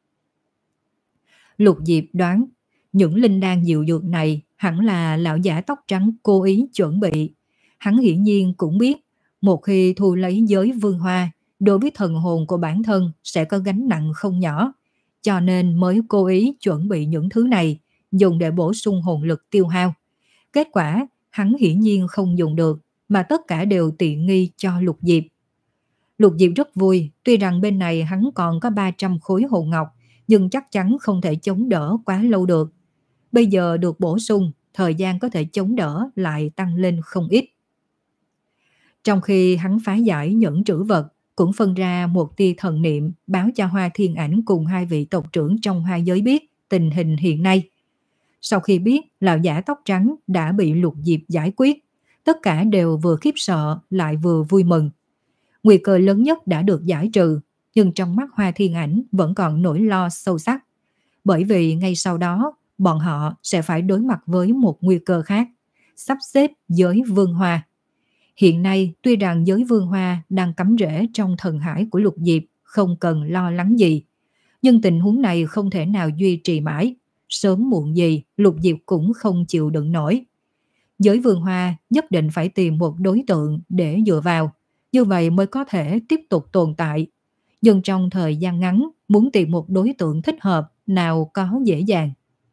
Lục Diệp đoán, những linh đan diệu dược này hẳn là lão giả tóc trắng cố ý chuẩn bị. Hắn hiển nhiên cũng biết, một khi thu lấy giới vương hoa, đối với thần hồn của bản thân sẽ có gánh nặng không nhỏ, cho nên mới cố ý chuẩn bị những thứ này, dùng để bổ sung hồn lực tiêu hao. Kết quả, hắn hiển nhiên không dùng được, mà tất cả đều tiện nghi cho Lục Diệp. Lục Diệp rất vui, tuy rằng bên này hắn còn có ba trăm khối hồn ngọc, nhưng chắc chắn không thể chống đỡ quá lâu được. Bây giờ được bổ sung, thời gian có thể chống đỡ lại tăng lên không ít. Trong khi hắn phá giải nhẫn trữ vật, cũng phân ra một tia thần niệm báo cho Hoa Thiên Ảnh cùng hai vị tộc trưởng trong hai giới biết tình hình hiện nay. Sau khi biết lão giả tóc trắng đã bị Lục Diệp giải quyết, tất cả đều vừa khiếp sợ lại vừa vui mừng. Nguy cơ lớn nhất đã được giải trừ, nhưng trong mắt Hoa Thiên Ảnh vẫn còn nỗi lo sâu sắc. Bởi vì ngay sau đó, bọn họ sẽ phải đối mặt với một nguy cơ khác, sắp xếp giới vương hoa. Hiện nay, tuy rằng giới vương hoa đang cắm rễ trong thần hải của Lục Diệp, không cần lo lắng gì. Nhưng tình huống này không thể nào duy trì mãi. Sớm muộn gì, Lục Diệp cũng không chịu đựng nổi. Giới vương hoa nhất định phải tìm một đối tượng để dựa vào. Như vậy mới có thể tiếp tục tồn tại. Nhưng trong thời gian ngắn, muốn tìm một đối tượng thích hợp nào có dễ dàng.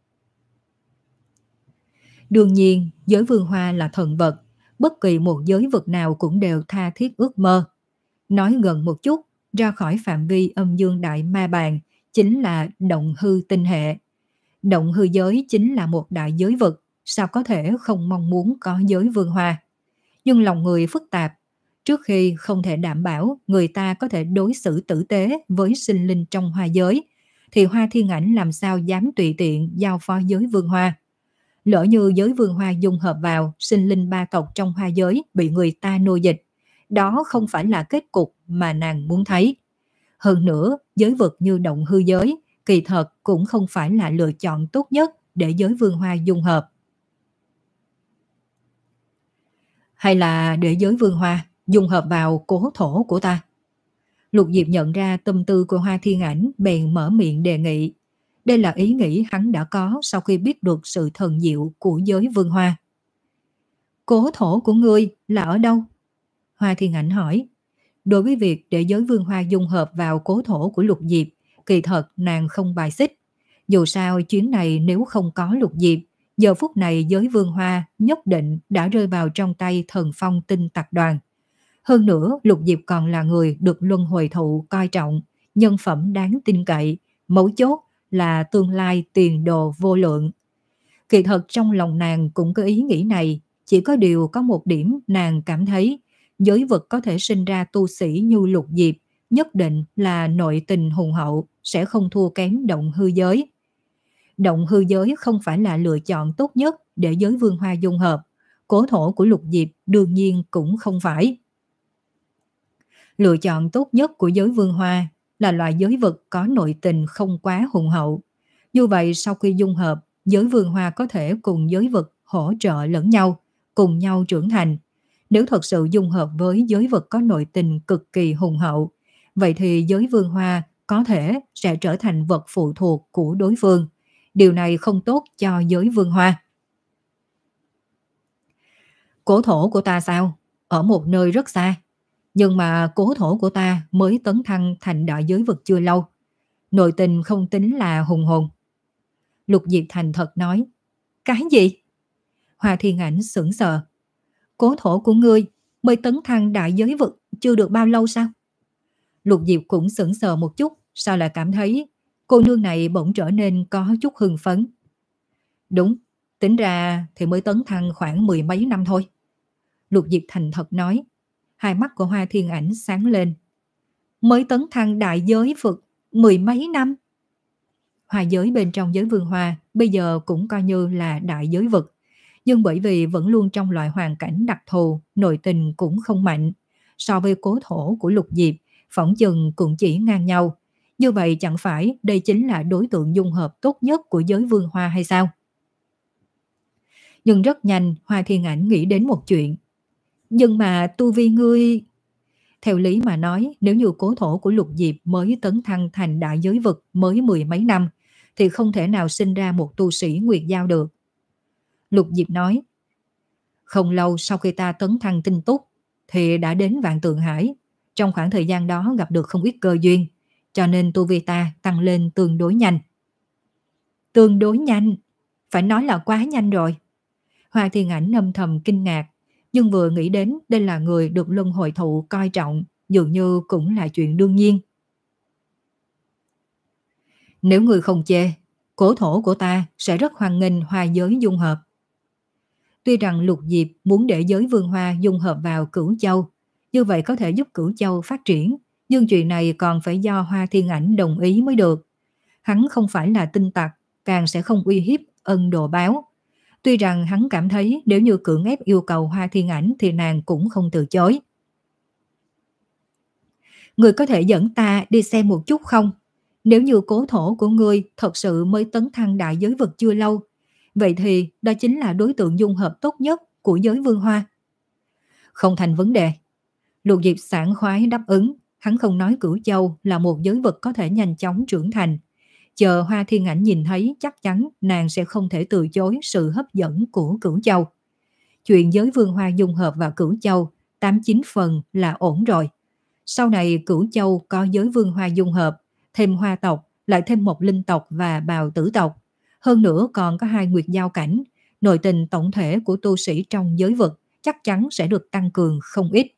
Đương nhiên, giới vương hoa là thần vật. Bất kỳ một giới vực nào cũng đều tha thiết ước mơ. Nói gần một chút, ra khỏi phạm vi âm dương đại ma bàn, chính là động hư tinh hệ. Động hư giới chính là một đại giới vực, sao có thể không mong muốn có giới vương hoa. Nhưng lòng người phức tạp, trước khi không thể đảm bảo người ta có thể đối xử tử tế với sinh linh trong hoa giới, thì Hoa Thiên Ảnh làm sao dám tùy tiện giao phó giới vương hoa. Lỡ như giới vương hoa dung hợp vào sinh linh ba tộc trong hoa giới bị người ta nô dịch, đó không phải là kết cục mà nàng muốn thấy. Hơn nữa, giới vực như động hư giới, kỳ thật cũng không phải là lựa chọn tốt nhất để giới vương hoa dung hợp. Hay là để giới vương hoa dung hợp vào cố thổ của ta? Lục Diệp nhận ra tâm tư của Hoa Thiên Ảnh, bèn mở miệng đề nghị. Đây là ý nghĩ hắn đã có sau khi biết được sự thần diệu của giới vương hoa. Cố thổ của ngươi là ở đâu? Hoa Thiên Ảnh hỏi. Đối với việc để giới vương hoa dung hợp vào cố thổ của Lục Diệp, kỳ thật nàng không bài xích. Dù sao chuyến này nếu không có Lục Diệp, giờ phút này giới vương hoa nhất định đã rơi vào trong tay Thần Phong Tinh Tặc Đoàn. Hơn nữa, Lục Diệp còn là người được luân hồi thụ coi trọng, nhân phẩm đáng tin cậy, mấu chốt là tương lai tiền đồ vô lượng. Kỳ thật trong lòng nàng cũng có ý nghĩ này, chỉ có điều có một điểm nàng cảm thấy giới vực có thể sinh ra tu sĩ như Lục Diệp, nhất định là nội tình hùng hậu, sẽ không thua kém động hư giới. Động hư giới không phải là lựa chọn tốt nhất để giới vương hoa dung hợp, cố thổ của Lục Diệp đương nhiên cũng không phải. Lựa chọn tốt nhất của giới vương hoa là loại giới vực có nội tình không quá hùng hậu. Như vậy sau khi dung hợp, giới vương hoa có thể cùng giới vực hỗ trợ lẫn nhau, cùng nhau trưởng thành. Nếu thật sự dung hợp với giới vực có nội tình cực kỳ hùng hậu, vậy thì giới vương hoa có thể sẽ trở thành vật phụ thuộc của đối phương. Điều này không tốt cho giới vương hoa. Cố thổ của ta sao? Ở một nơi rất xa. Nhưng mà cố thổ của ta mới tấn thăng thành đại giới vực chưa lâu. Nội tình không tính là hùng hồn. Lục Diệp thành thật nói. Cái gì? Hoa Thiên Ảnh sững sờ. Cố thổ của ngươi mới tấn thăng đại giới vực chưa được bao lâu sao? Lục Diệp cũng sững sờ một chút, sao lại cảm thấy cô nương này bỗng trở nên có chút hưng phấn. Đúng, tính ra thì mới tấn thăng khoảng mười mấy năm thôi. Lục Diệp thành thật nói. Hai mắt của Hoa Thiên Ảnh sáng lên. Mới tấn thăng đại giới vực mười mấy năm. Hoa giới bên trong giới vương hoa bây giờ cũng coi như là đại giới vực. Nhưng bởi vì vẫn luôn trong loại hoàn cảnh đặc thù, nội tình cũng không mạnh. So với cố thổ của Lục Diệp, phỏng chừng cũng chỉ ngang nhau. Như vậy chẳng phải đây chính là đối tượng dung hợp tốt nhất của giới vương hoa hay sao? Nhưng rất nhanh Hoa Thiên Ảnh nghĩ đến một chuyện. Nhưng mà tu vi ngươi... Theo lý mà nói, nếu như cố thổ của Lục Diệp mới tấn thăng thành đại giới vực mới mười mấy năm, thì không thể nào sinh ra một tu sĩ Nguyệt Giao được. Lục Diệp nói, không lâu sau khi ta tấn thăng tinh túc, thì đã đến Vạn Tượng Hải. Trong khoảng thời gian đó gặp được không ít cơ duyên, cho nên tu vi ta tăng lên tương đối nhanh. Tương đối nhanh? Phải nói là quá nhanh rồi. Hoa Thiên Ảnh âm thầm kinh ngạc, nhưng vừa nghĩ đến đây là người được luân hồi thụ coi trọng, dường như cũng là chuyện đương nhiên. Nếu người không chê, cố thổ của ta sẽ rất hoan nghênh hoa giới dung hợp. Tuy rằng Lục Diệp muốn để giới vương hoa dung hợp vào Cửu Châu, như vậy có thể giúp Cửu Châu phát triển, nhưng chuyện này còn phải do Hoa Thiên Ảnh đồng ý mới được. Hắn không phải là tinh tặc, càng sẽ không uy hiếp ân đồ báo. Tuy rằng hắn cảm thấy nếu như cưỡng ép yêu cầu Hoa Thiên Ảnh thì nàng cũng không từ chối. Người có thể dẫn ta đi xem một chút không? Nếu như cố thổ của ngươi thật sự mới tấn thăng đại giới vực chưa lâu, vậy thì đó chính là đối tượng dung hợp tốt nhất của giới vương hoa. Không thành vấn đề. Lục Diệp sảng khoái đáp ứng, hắn không nói Cửu Châu là một giới vực có thể nhanh chóng trưởng thành. Chờ Hoa Thiên Ảnh nhìn thấy chắc chắn nàng sẽ không thể từ chối sự hấp dẫn của Cửu Châu. Chuyện giới vương hoa dung hợp vào Cửu Châu, tám chín phần là ổn rồi. Sau này Cửu Châu có giới vương hoa dung hợp, thêm hoa tộc, lại thêm một linh tộc và bào tử tộc. Hơn nữa còn có hai nguyệt giao cảnh, nội tình tổng thể của tu sĩ trong giới vực chắc chắn sẽ được tăng cường không ít.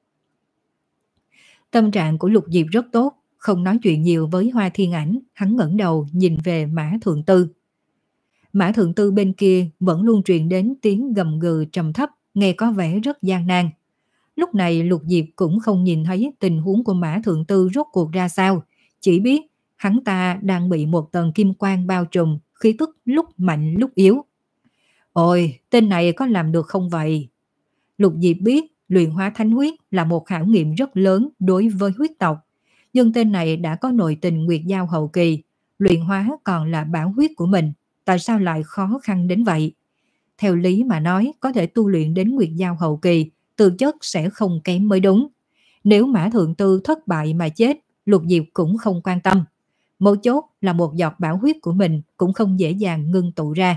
Tâm trạng của Lục Diệp rất tốt, không nói chuyện nhiều với Hoa Thiên Ảnh, hắn ngẩng đầu nhìn về Mã Thượng Tư. Mã Thượng Tư bên kia vẫn luôn truyền đến tiếng gầm gừ trầm thấp, nghe có vẻ rất gian nan. Lúc này Lục Diệp cũng không nhìn thấy tình huống của Mã Thượng Tư rốt cuộc ra sao, chỉ biết hắn ta đang bị một tầng kim quang bao trùm, khí tức lúc mạnh lúc yếu. Ôi, tên này có làm được không vậy? Lục Diệp biết luyện hóa thánh huyết là một khảo nghiệm rất lớn đối với huyết tộc, nhưng tên này đã có nội tình nguyệt giao hậu kỳ, luyện hóa còn là bảo huyết của mình, tại sao lại khó khăn đến vậy? Theo lý mà nói, có thể tu luyện đến nguyệt giao hậu kỳ, tư chất sẽ không kém mới đúng. Nếu Mã Thượng Tư thất bại mà chết, Lục Diệp cũng không quan tâm. Mấu chốt là một giọt bảo huyết của mình cũng không dễ dàng ngưng tụ ra.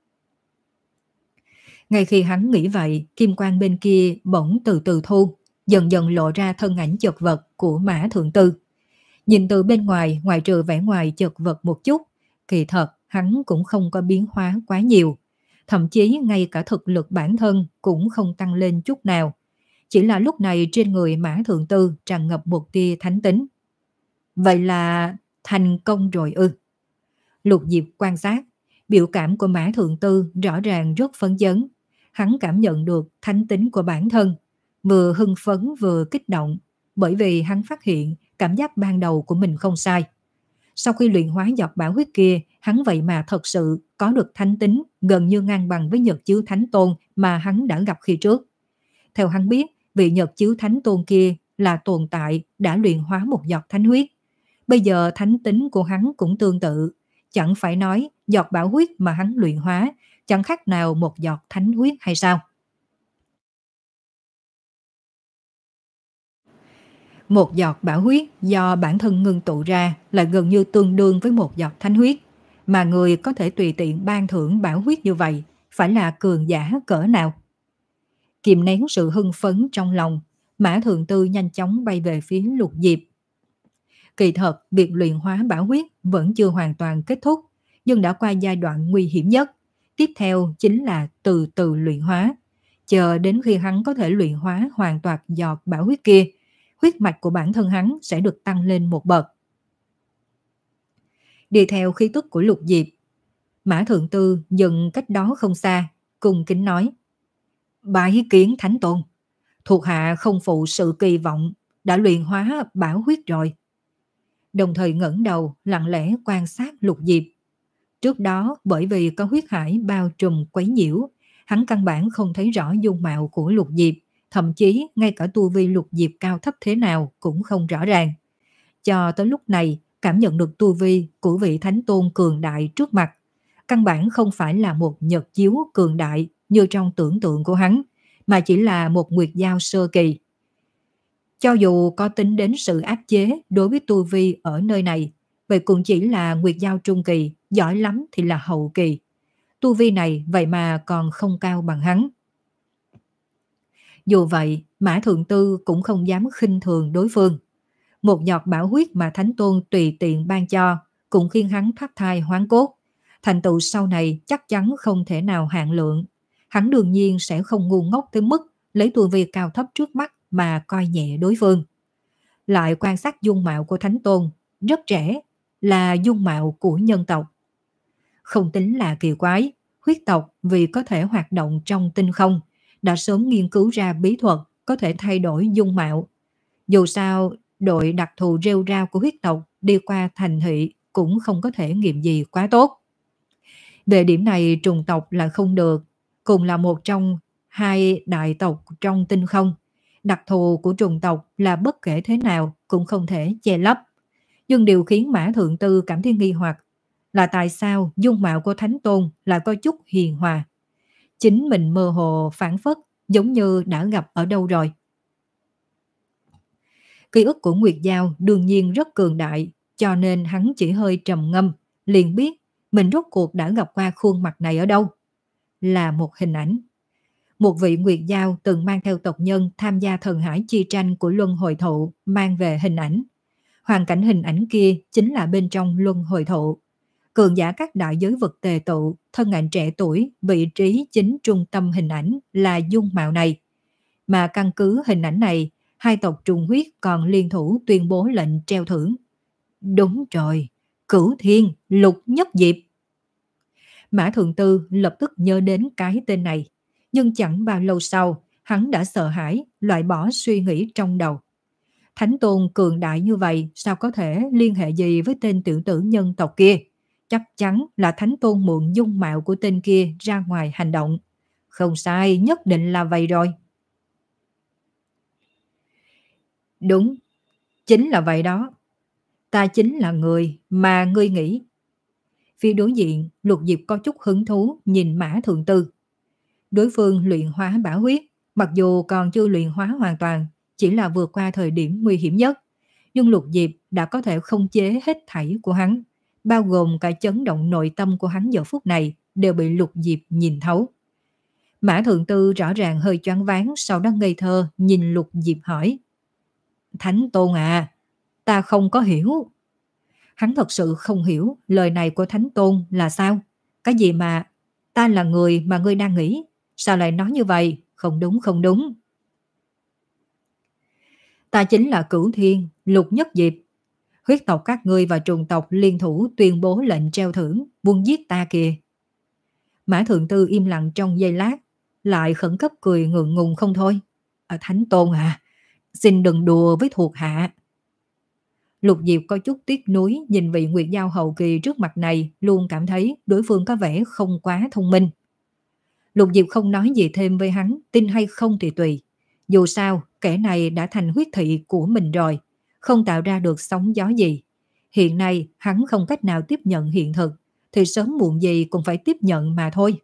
Ngay khi hắn nghĩ vậy, kim quang bên kia bỗng từ từ thu, dần dần lộ ra thân ảnh chật vật của Mã Thượng Tư. Nhìn từ bên ngoài, ngoại trừ vẻ ngoài chật vật một chút, kỳ thật hắn cũng không có biến hóa quá nhiều. Thậm chí ngay cả thực lực bản thân cũng không tăng lên chút nào. Chỉ là lúc này trên người Mã Thượng Tư tràn ngập một tia thánh tính. Vậy là thành công rồi ư? Lục Diệp quan sát, biểu cảm của Mã Thượng Tư rõ ràng rất phấn chấn. Hắn cảm nhận được thánh tính của bản thân, vừa hưng phấn vừa kích động, bởi vì hắn phát hiện cảm giác ban đầu của mình không sai. Sau khi luyện hóa giọt bảo huyết kia, hắn vậy mà thật sự có được thánh tính gần như ngang bằng với Nhật Chiếu Thánh Tôn mà hắn đã gặp khi trước. Theo hắn biết, vị Nhật Chiếu Thánh Tôn kia là tồn tại đã luyện hóa một giọt thánh huyết. Bây giờ thánh tính của hắn cũng tương tự, chẳng phải nói giọt bảo huyết mà hắn luyện hóa chẳng khác nào một giọt thánh huyết hay sao? Một giọt bảo huyết do bản thân ngưng tụ ra là gần như tương đương với một giọt thánh huyết, mà người có thể tùy tiện ban thưởng bảo huyết như vậy phải là cường giả cỡ nào? Kìm nén sự hưng phấn trong lòng, Mã Thượng Tư nhanh chóng bay về phía Lục Diệp. Kỳ thật, việc luyện hóa bảo huyết vẫn chưa hoàn toàn kết thúc, nhưng đã qua giai đoạn nguy hiểm nhất. Tiếp theo chính là từ từ luyện hóa. Chờ đến khi hắn có thể luyện hóa hoàn toàn giọt bảo huyết kia, huyết mạch của bản thân hắn sẽ được tăng lên một bậc. Đi theo khí tức của Lục Diệp, Mã Thượng Tư dừng cách đó không xa, cung kính nói: Bái kiến Thánh Tôn, thuộc hạ không phụ sự kỳ vọng, đã luyện hóa bảo huyết rồi. Đồng thời ngẩng đầu lặng lẽ quan sát Lục Diệp. Trước đó bởi vì có huyết hải bao trùm quấy nhiễu, hắn căn bản không thấy rõ dung mạo của Lục Diệp, thậm chí ngay cả tu vi Lục Diệp cao thấp thế nào cũng không rõ ràng. Cho tới lúc này, cảm nhận được tu vi của vị Thánh Tôn cường đại trước mặt, căn bản không phải là một nhật chiếu cường đại như trong tưởng tượng của hắn, mà chỉ là một nguyệt giao sơ kỳ. Cho dù có tính đến sự áp chế đối với tu vi ở nơi này, vậy cũng chỉ là nguyệt giao trung kỳ, giỏi lắm thì là hậu kỳ. Tu vi này vậy mà còn không cao bằng hắn. Dù vậy, Mã Thượng Tư cũng không dám khinh thường đối phương. Một giọt bảo huyết mà Thánh Tôn tùy tiện ban cho cũng khiến hắn thoát thai hoán cốt. Thành tựu sau này chắc chắn không thể nào hạn lượng. Hắn đương nhiên sẽ không ngu ngốc tới mức lấy tu vi cao thấp trước mắt mà coi nhẹ đối phương. Lại quan sát dung mạo của Thánh Tôn, rất trẻ, là dung mạo của nhân tộc. Không tính là kỳ quái, huyết tộc vì có thể hoạt động trong tinh không, đã sớm nghiên cứu ra bí thuật có thể thay đổi dung mạo. Dù sao, đội đặc thù rêu rao của huyết tộc đi qua thành thị cũng không có thể nghiệm gì quá tốt. Về điểm này trùng tộc là không được, cùng là một trong hai đại tộc trong tinh không. Đặc thù của trùng tộc là bất kể thế nào cũng không thể che lấp. Nhưng điều khiến Mã Thượng Tư cảm thấy nghi hoặc là tại sao dung mạo của Thánh Tôn lại có chút hiền hòa. Chính mình mơ hồ phản phất giống như đã gặp ở đâu rồi. Ký ức của Nguyệt Giao đương nhiên rất cường đại, cho nên hắn chỉ hơi trầm ngâm, liền biết mình rốt cuộc đã gặp qua khuôn mặt này ở đâu. Là một hình ảnh. Một vị Nguyệt Giao từng mang theo tộc nhân tham gia thần hải chi tranh của Luân Hồi Thụ mang về hình ảnh. Hoàn cảnh hình ảnh kia chính là bên trong Luân Hồi Thụ. Cường giả các đại giới vực tề tụ, thân ảnh trẻ tuổi, vị trí chính trung tâm hình ảnh là dung mạo này. Mà căn cứ hình ảnh này, hai tộc trùng huyết còn liên thủ tuyên bố lệnh treo thưởng. Đúng rồi, Cửu Thiên, Lục Nhất Diệp. Mã Thượng Tư lập tức nhớ đến cái tên này, nhưng chẳng bao lâu sau, hắn đã sợ hãi, loại bỏ suy nghĩ trong đầu. Thánh Tôn cường đại như vậy sao có thể liên hệ gì với tên tiểu tử nhân tộc kia? Chắc chắn là Thánh Tôn mượn dung mạo của tên kia ra ngoài hành động. Không sai, nhất định là vậy rồi. Đúng, chính là vậy đó. Ta chính là người mà ngươi nghĩ. Phía đối diện, Lục Diệp có chút hứng thú nhìn Mã Thượng Tư. Đối phương luyện hóa bảo huyết, mặc dù còn chưa luyện hóa hoàn toàn, chỉ là vượt qua thời điểm nguy hiểm nhất. Nhưng Lục Diệp đã có thể khống chế hết thảy của hắn, bao gồm cả chấn động nội tâm của hắn giờ phút này đều bị Lục Diệp nhìn thấu. Mã Thượng Tư rõ ràng hơi choáng váng, sau đó ngây thơ nhìn Lục Diệp hỏi. Thánh Tôn à, ta không có hiểu. Hắn thật sự không hiểu lời này của Thánh Tôn là sao. Cái gì mà ta là người mà ngươi đang nghĩ, sao lại nói như vậy? Không đúng, không đúng. Ta chính là Cửu Thiên, Lục Nhất Diệp. Huyết tộc các ngươi và trùng tộc liên thủ tuyên bố lệnh treo thưởng, muốn giết ta kìa. Mã Thượng Tư im lặng trong giây lát, lại khẩn cấp cười ngượng ngùng không thôi. À, Thánh Tôn à, xin đừng đùa với thuộc hạ. Lục Diệp có chút tiếc nuối nhìn vị Nguyệt Giao hậu kỳ trước mặt này, luôn cảm thấy đối phương có vẻ không quá thông minh. Lục Diệp không nói gì thêm với hắn, tin hay không thì tùy. Dù sao, kẻ này đã thành huyết thị của mình rồi, không tạo ra được sóng gió gì. Hiện nay, hắn không cách nào tiếp nhận hiện thực, thì sớm muộn gì cũng phải tiếp nhận mà thôi.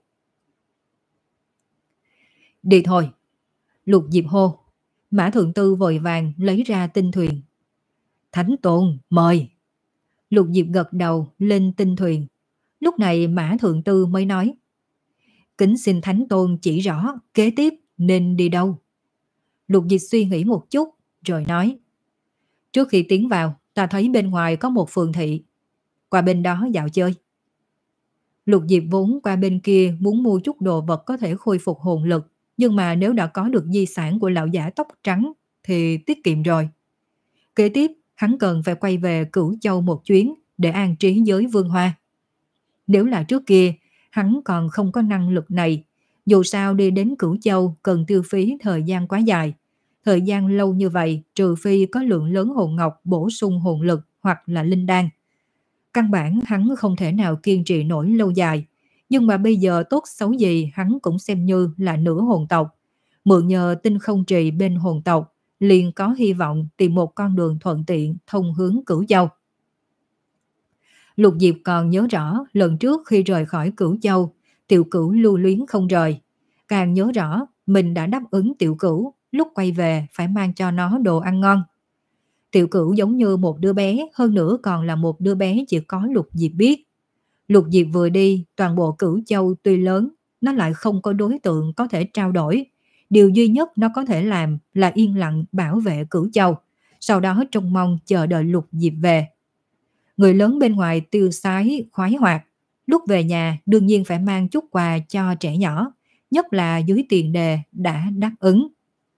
Đi thôi. Lục Diệp hô. Mã Thượng Tư vội vàng lấy ra tinh thuyền. Thánh Tôn, mời. Lục Diệp gật đầu lên tinh thuyền. Lúc này Mã Thượng Tư mới nói. Kính xin Thánh Tôn chỉ rõ kế tiếp nên đi đâu. Lục Diệp suy nghĩ một chút rồi nói. Trước khi tiến vào, ta thấy bên ngoài có một phường thị. Qua bên đó dạo chơi. Lục Diệp vốn qua bên kia muốn mua chút đồ vật có thể khôi phục hồn lực, nhưng mà nếu đã có được di sản của lão giả tóc trắng thì tiết kiệm rồi. Kế tiếp, hắn cần phải quay về Cửu Châu một chuyến để an trí giới Vương Hoa. Nếu là trước kia, hắn còn không có năng lực này. Dù sao đi đến Cửu Châu cần tiêu phí thời gian quá dài. Thời gian lâu như vậy trừ phi có lượng lớn hồn ngọc bổ sung hồn lực hoặc là linh đan. Căn bản hắn không thể nào kiên trì nổi lâu dài. Nhưng mà bây giờ tốt xấu gì hắn cũng xem như là nửa hồn tộc. Mượn nhờ tinh không trì bên hồn tộc, liền có hy vọng tìm một con đường thuận tiện thông hướng Cửu Châu. Lục Diệp còn nhớ rõ lần trước khi rời khỏi Cửu Châu, Tiểu Cửu lưu luyến không rời. Càng nhớ rõ mình đã đáp ứng Tiểu Cửu lúc quay về phải mang cho nó đồ ăn ngon. Tiểu Cửu giống như một đứa bé, hơn nữa còn là một đứa bé chỉ có Lục Diệp biết. Lục Diệp vừa đi, toàn bộ Cửu Châu tuy lớn, nó lại không có đối tượng có thể trao đổi. Điều duy nhất nó có thể làm là yên lặng bảo vệ Cửu Châu, sau đó trông mong chờ đợi Lục Diệp về. Người lớn bên ngoài tiêu sái, khoái hoạt, lúc về nhà đương nhiên phải mang chút quà cho trẻ nhỏ, nhất là dưới tiền đề đã đáp ứng.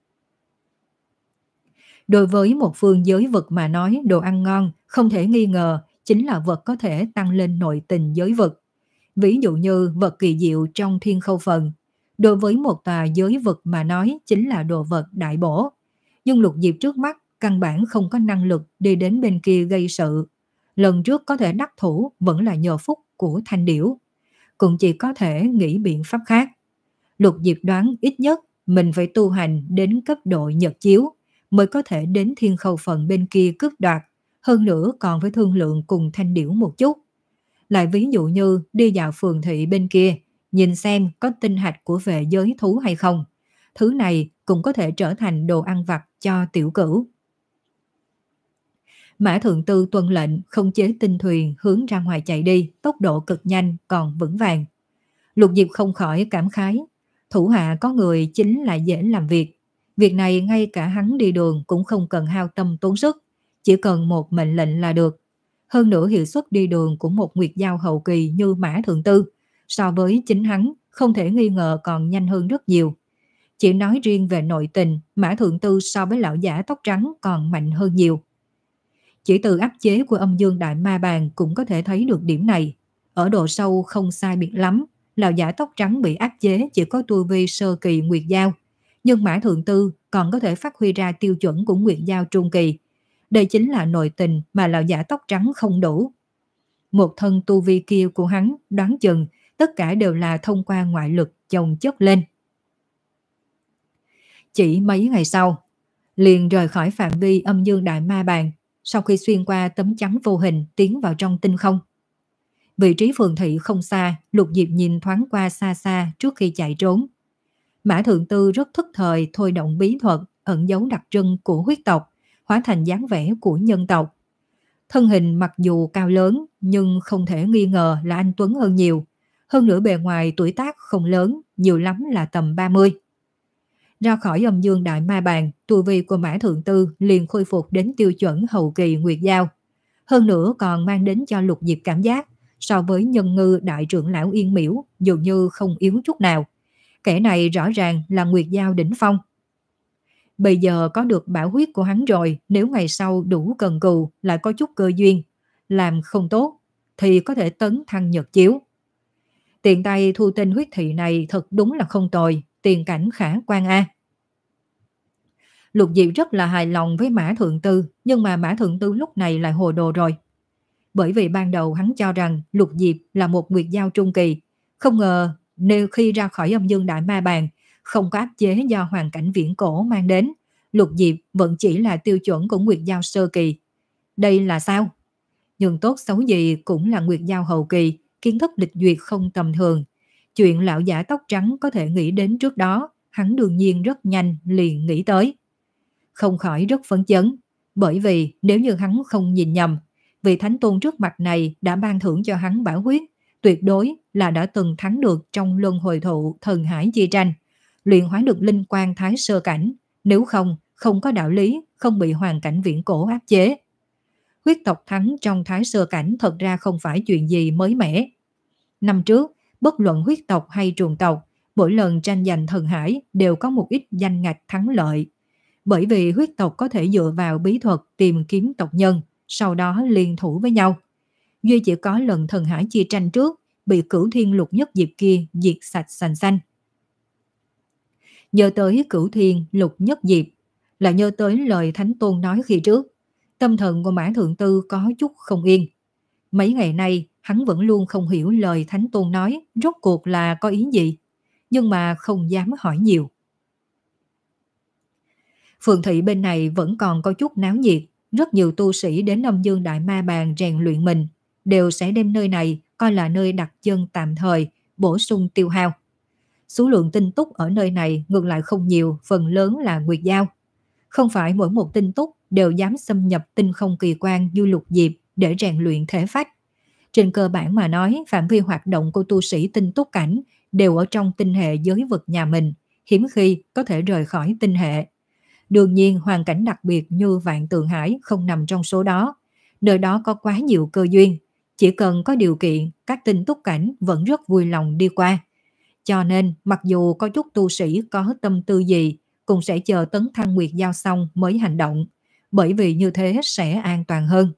Đối với một phương giới vực mà nói, đồ ăn ngon không thể nghi ngờ chính là vật có thể tăng lên nội tình giới vực. Ví dụ như vật kỳ diệu trong thiên khâu phần, đối với một tòa giới vực mà nói chính là đồ vật đại bổ. Nhưng Lục Diệp trước mắt căn bản không có năng lực đi đến bên kia gây sự. Lần trước có thể đắc thủ vẫn là nhờ phúc của Thanh Điểu. cũng chỉ có thể nghĩ biện pháp khác. Lục Diệp đoán ít nhất mình phải tu hành đến cấp độ nhật chiếu mới có thể đến thiên khâu phận bên kia cướp đoạt, hơn nữa còn phải thương lượng cùng Thanh Điểu một chút. Lại ví dụ như đi dạo phường thị bên kia, nhìn xem có tinh hạch của vệ giới thú hay không. Thứ này cũng có thể trở thành đồ ăn vặt cho tiểu cửu. Mã Thượng Tư tuân lệnh không chế tinh thuyền hướng ra ngoài chạy đi, tốc độ cực nhanh còn vững vàng. Lục Diệp không khỏi cảm khái, thủ hạ có người chính là dễ làm việc. Việc này ngay cả hắn đi đường cũng không cần hao tâm tốn sức, chỉ cần một mệnh lệnh là được. Hơn nữa hiệu suất đi đường của một nguyệt giao hậu kỳ như Mã Thượng Tư, so với chính hắn không thể nghi ngờ còn nhanh hơn rất nhiều. Chỉ nói riêng về nội tình, Mã Thượng Tư so với lão giả tóc trắng còn mạnh hơn nhiều. Chỉ từ áp chế của âm dương đại ma bàn cũng có thể thấy được điểm này. Ở độ sâu không sai biệt lắm, lão giả tóc trắng bị áp chế chỉ có tu vi sơ kỳ nguyệt giao, nhưng Mã Thượng Tư còn có thể phát huy ra tiêu chuẩn của nguyệt giao trung kỳ. Đây chính là nội tình mà lão giả tóc trắng không đủ. Một thân tu vi kia của hắn đoán chừng tất cả đều là thông qua ngoại lực chồng chất lên. Chỉ mấy ngày sau, liền rời khỏi phạm vi âm dương đại ma bàn, sau khi xuyên qua tấm chắn vô hình tiến vào trong tinh không. Vị trí phường thị không xa, Lục Diệp nhìn thoáng qua xa xa trước khi chạy trốn. Mã Thượng Tư rất thức thời thôi động bí thuật ẩn giấu đặc trưng của huyết tộc, hóa thành dáng vẻ của nhân tộc. Thân hình mặc dù cao lớn nhưng không thể nghi ngờ là anh tuấn hơn nhiều. Hơn nữa bề ngoài tuổi tác không lớn, nhiều lắm là tầm ba mươi. Ra khỏi âm dương đại ma bàn, tu vi của Mã Thượng Tư liền khôi phục đến tiêu chuẩn hậu kỳ nguyệt giao. Hơn nữa còn mang đến cho Lục Diệp cảm giác so với nhân ngư đại trưởng lão Yên Miễu dường như không yếu chút nào. Kẻ này rõ ràng là nguyệt giao đỉnh phong. Bây giờ có được bảo huyết của hắn rồi, nếu ngày sau đủ cần cù lại có chút cơ duyên, làm không tốt thì có thể tấn thăng nhật chiếu. Tiện tay thu tinh huyết thị này thật đúng là không tồi, tiền cảnh khả quan a. Lục Diệp rất là hài lòng với Mã Thượng Tư, nhưng mà Mã Thượng Tư lúc này lại hồ đồ rồi. Bởi vì ban đầu hắn cho rằng Lục Diệp là một nguyệt giao trung kỳ, không ngờ nếu khi ra khỏi âm dương đại ma bàn, không có áp chế do hoàn cảnh viễn cổ mang đến, Lục Diệp vẫn chỉ là tiêu chuẩn của nguyệt giao sơ kỳ. Đây là sao? Nhưng tốt xấu gì cũng là nguyệt giao hậu kỳ, kiến thức lịch duyệt không tầm thường. Chuyện lão giả tóc trắng có thể nghĩ đến trước đó, hắn đương nhiên rất nhanh liền nghĩ tới. Không khỏi rất phấn chấn, bởi vì nếu như hắn không nhìn nhầm, vị thánh tôn trước mặt này đã ban thưởng cho hắn bảo huyết, tuyệt đối là đã từng thắng được trong luân hồi thụ thần hải chi tranh, luyện hóa được linh quan thái sơ cảnh, nếu không, không có đạo lý, không bị hoàn cảnh viễn cổ áp chế. Huyết tộc thắng trong thái sơ cảnh thật ra không phải chuyện gì mới mẻ. Năm trước, bất luận huyết tộc hay trùng tộc, mỗi lần tranh giành thần hải đều có một ít danh ngạch thắng lợi. Bởi vì huyết tộc có thể dựa vào bí thuật tìm kiếm tộc nhân, sau đó liên thủ với nhau. Duy chỉ có lần thần hải chia tranh trước, bị Cửu Thiên Lục Nhất Diệp kia diệt sạch sành xanh. Nhớ tới Cửu Thiên Lục Nhất Diệp, là nhớ tới lời Thánh Tôn nói khi trước. Tâm thần của Mã Thượng Tư có chút không yên. Mấy ngày nay, hắn vẫn luôn không hiểu lời Thánh Tôn nói rốt cuộc là có ý gì, nhưng mà không dám hỏi nhiều. Phường thị bên này vẫn còn có chút náo nhiệt, rất nhiều tu sĩ đến âm dương đại ma bàn rèn luyện mình, đều sẽ đem nơi này coi là nơi đặt chân tạm thời, bổ sung tiêu hao. Số lượng tinh túc ở nơi này ngược lại không nhiều, phần lớn là nguyệt giao. Không phải mỗi một tinh túc đều dám xâm nhập tinh không kỳ quan như Lục Diệp để rèn luyện thể phách. Trên cơ bản mà nói, phạm vi hoạt động của tu sĩ tinh túc cảnh đều ở trong tinh hệ giới vực nhà mình, hiếm khi có thể rời khỏi tinh hệ. Đương nhiên hoàn cảnh đặc biệt như Vạn Tượng Hải không nằm trong số đó. Nơi đó có quá nhiều cơ duyên, chỉ cần có điều kiện, các tinh túc cảnh vẫn rất vui lòng đi qua. Cho nên, mặc dù có chút tu sĩ có tâm tư gì, cũng sẽ chờ tấn thăng nguyệt giao xong mới hành động, bởi vì như thế sẽ an toàn hơn.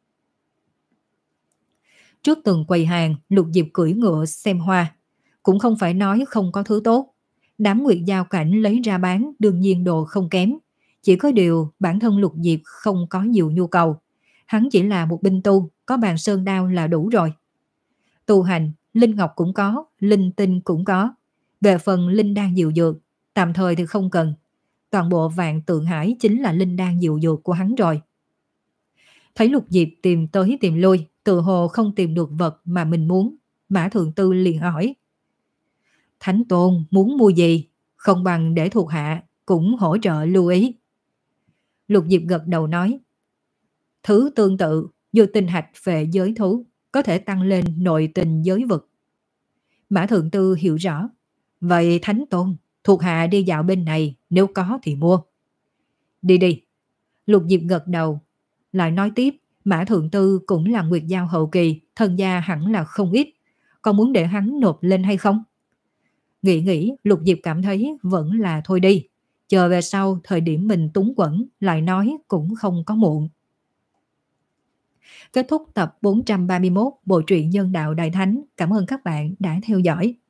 Trước từng quầy hàng, Lục Diệp cưỡi ngựa xem hoa. Cũng không phải nói không có thứ tốt. Đám nguyệt giao cảnh lấy ra bán đương nhiên đồ không kém. Chỉ có điều bản thân Lục Diệp không có nhiều nhu cầu. Hắn chỉ là một binh tu, có bàn sơn đao là đủ rồi. Tu hành linh ngọc cũng có, linh tinh cũng có. Về phần linh đan diệu dược, tạm thời thì không cần. Toàn bộ Vạn Tượng Hải chính là linh đan diệu dược của hắn rồi. Thấy Lục Diệp tìm tới tìm lui, tự hồ không tìm được vật mà mình muốn, Mã Thượng Tư liền hỏi: Thánh Tôn muốn mua gì? Không bằng để thuộc hạ cũng hỗ trợ lưu ý. Lục Diệp gật đầu nói: Thứ tương tự, như tinh hạch về giới thú, có thể tăng lên nội tình giới vực. Mã Thượng Tư hiểu rõ: Vậy Thánh Tôn, thuộc hạ đi dạo bên này, nếu có thì mua. Đi đi. Lục Diệp gật đầu, lại nói tiếp: Mã Thượng Tư cũng là Nguyệt Giao hậu kỳ, thân gia hẳn là không ít, còn muốn để hắn nộp lên hay không? Nghĩ nghĩ, Lục Diệp cảm thấy vẫn là thôi đi, chờ về sau thời điểm mình túng quẫn lại nói cũng không có muộn. Kết thúc tập bốn trăm ba mươi mốt bộ truyện Nhân Đạo Đại Thánh. Cảm ơn các bạn đã theo dõi.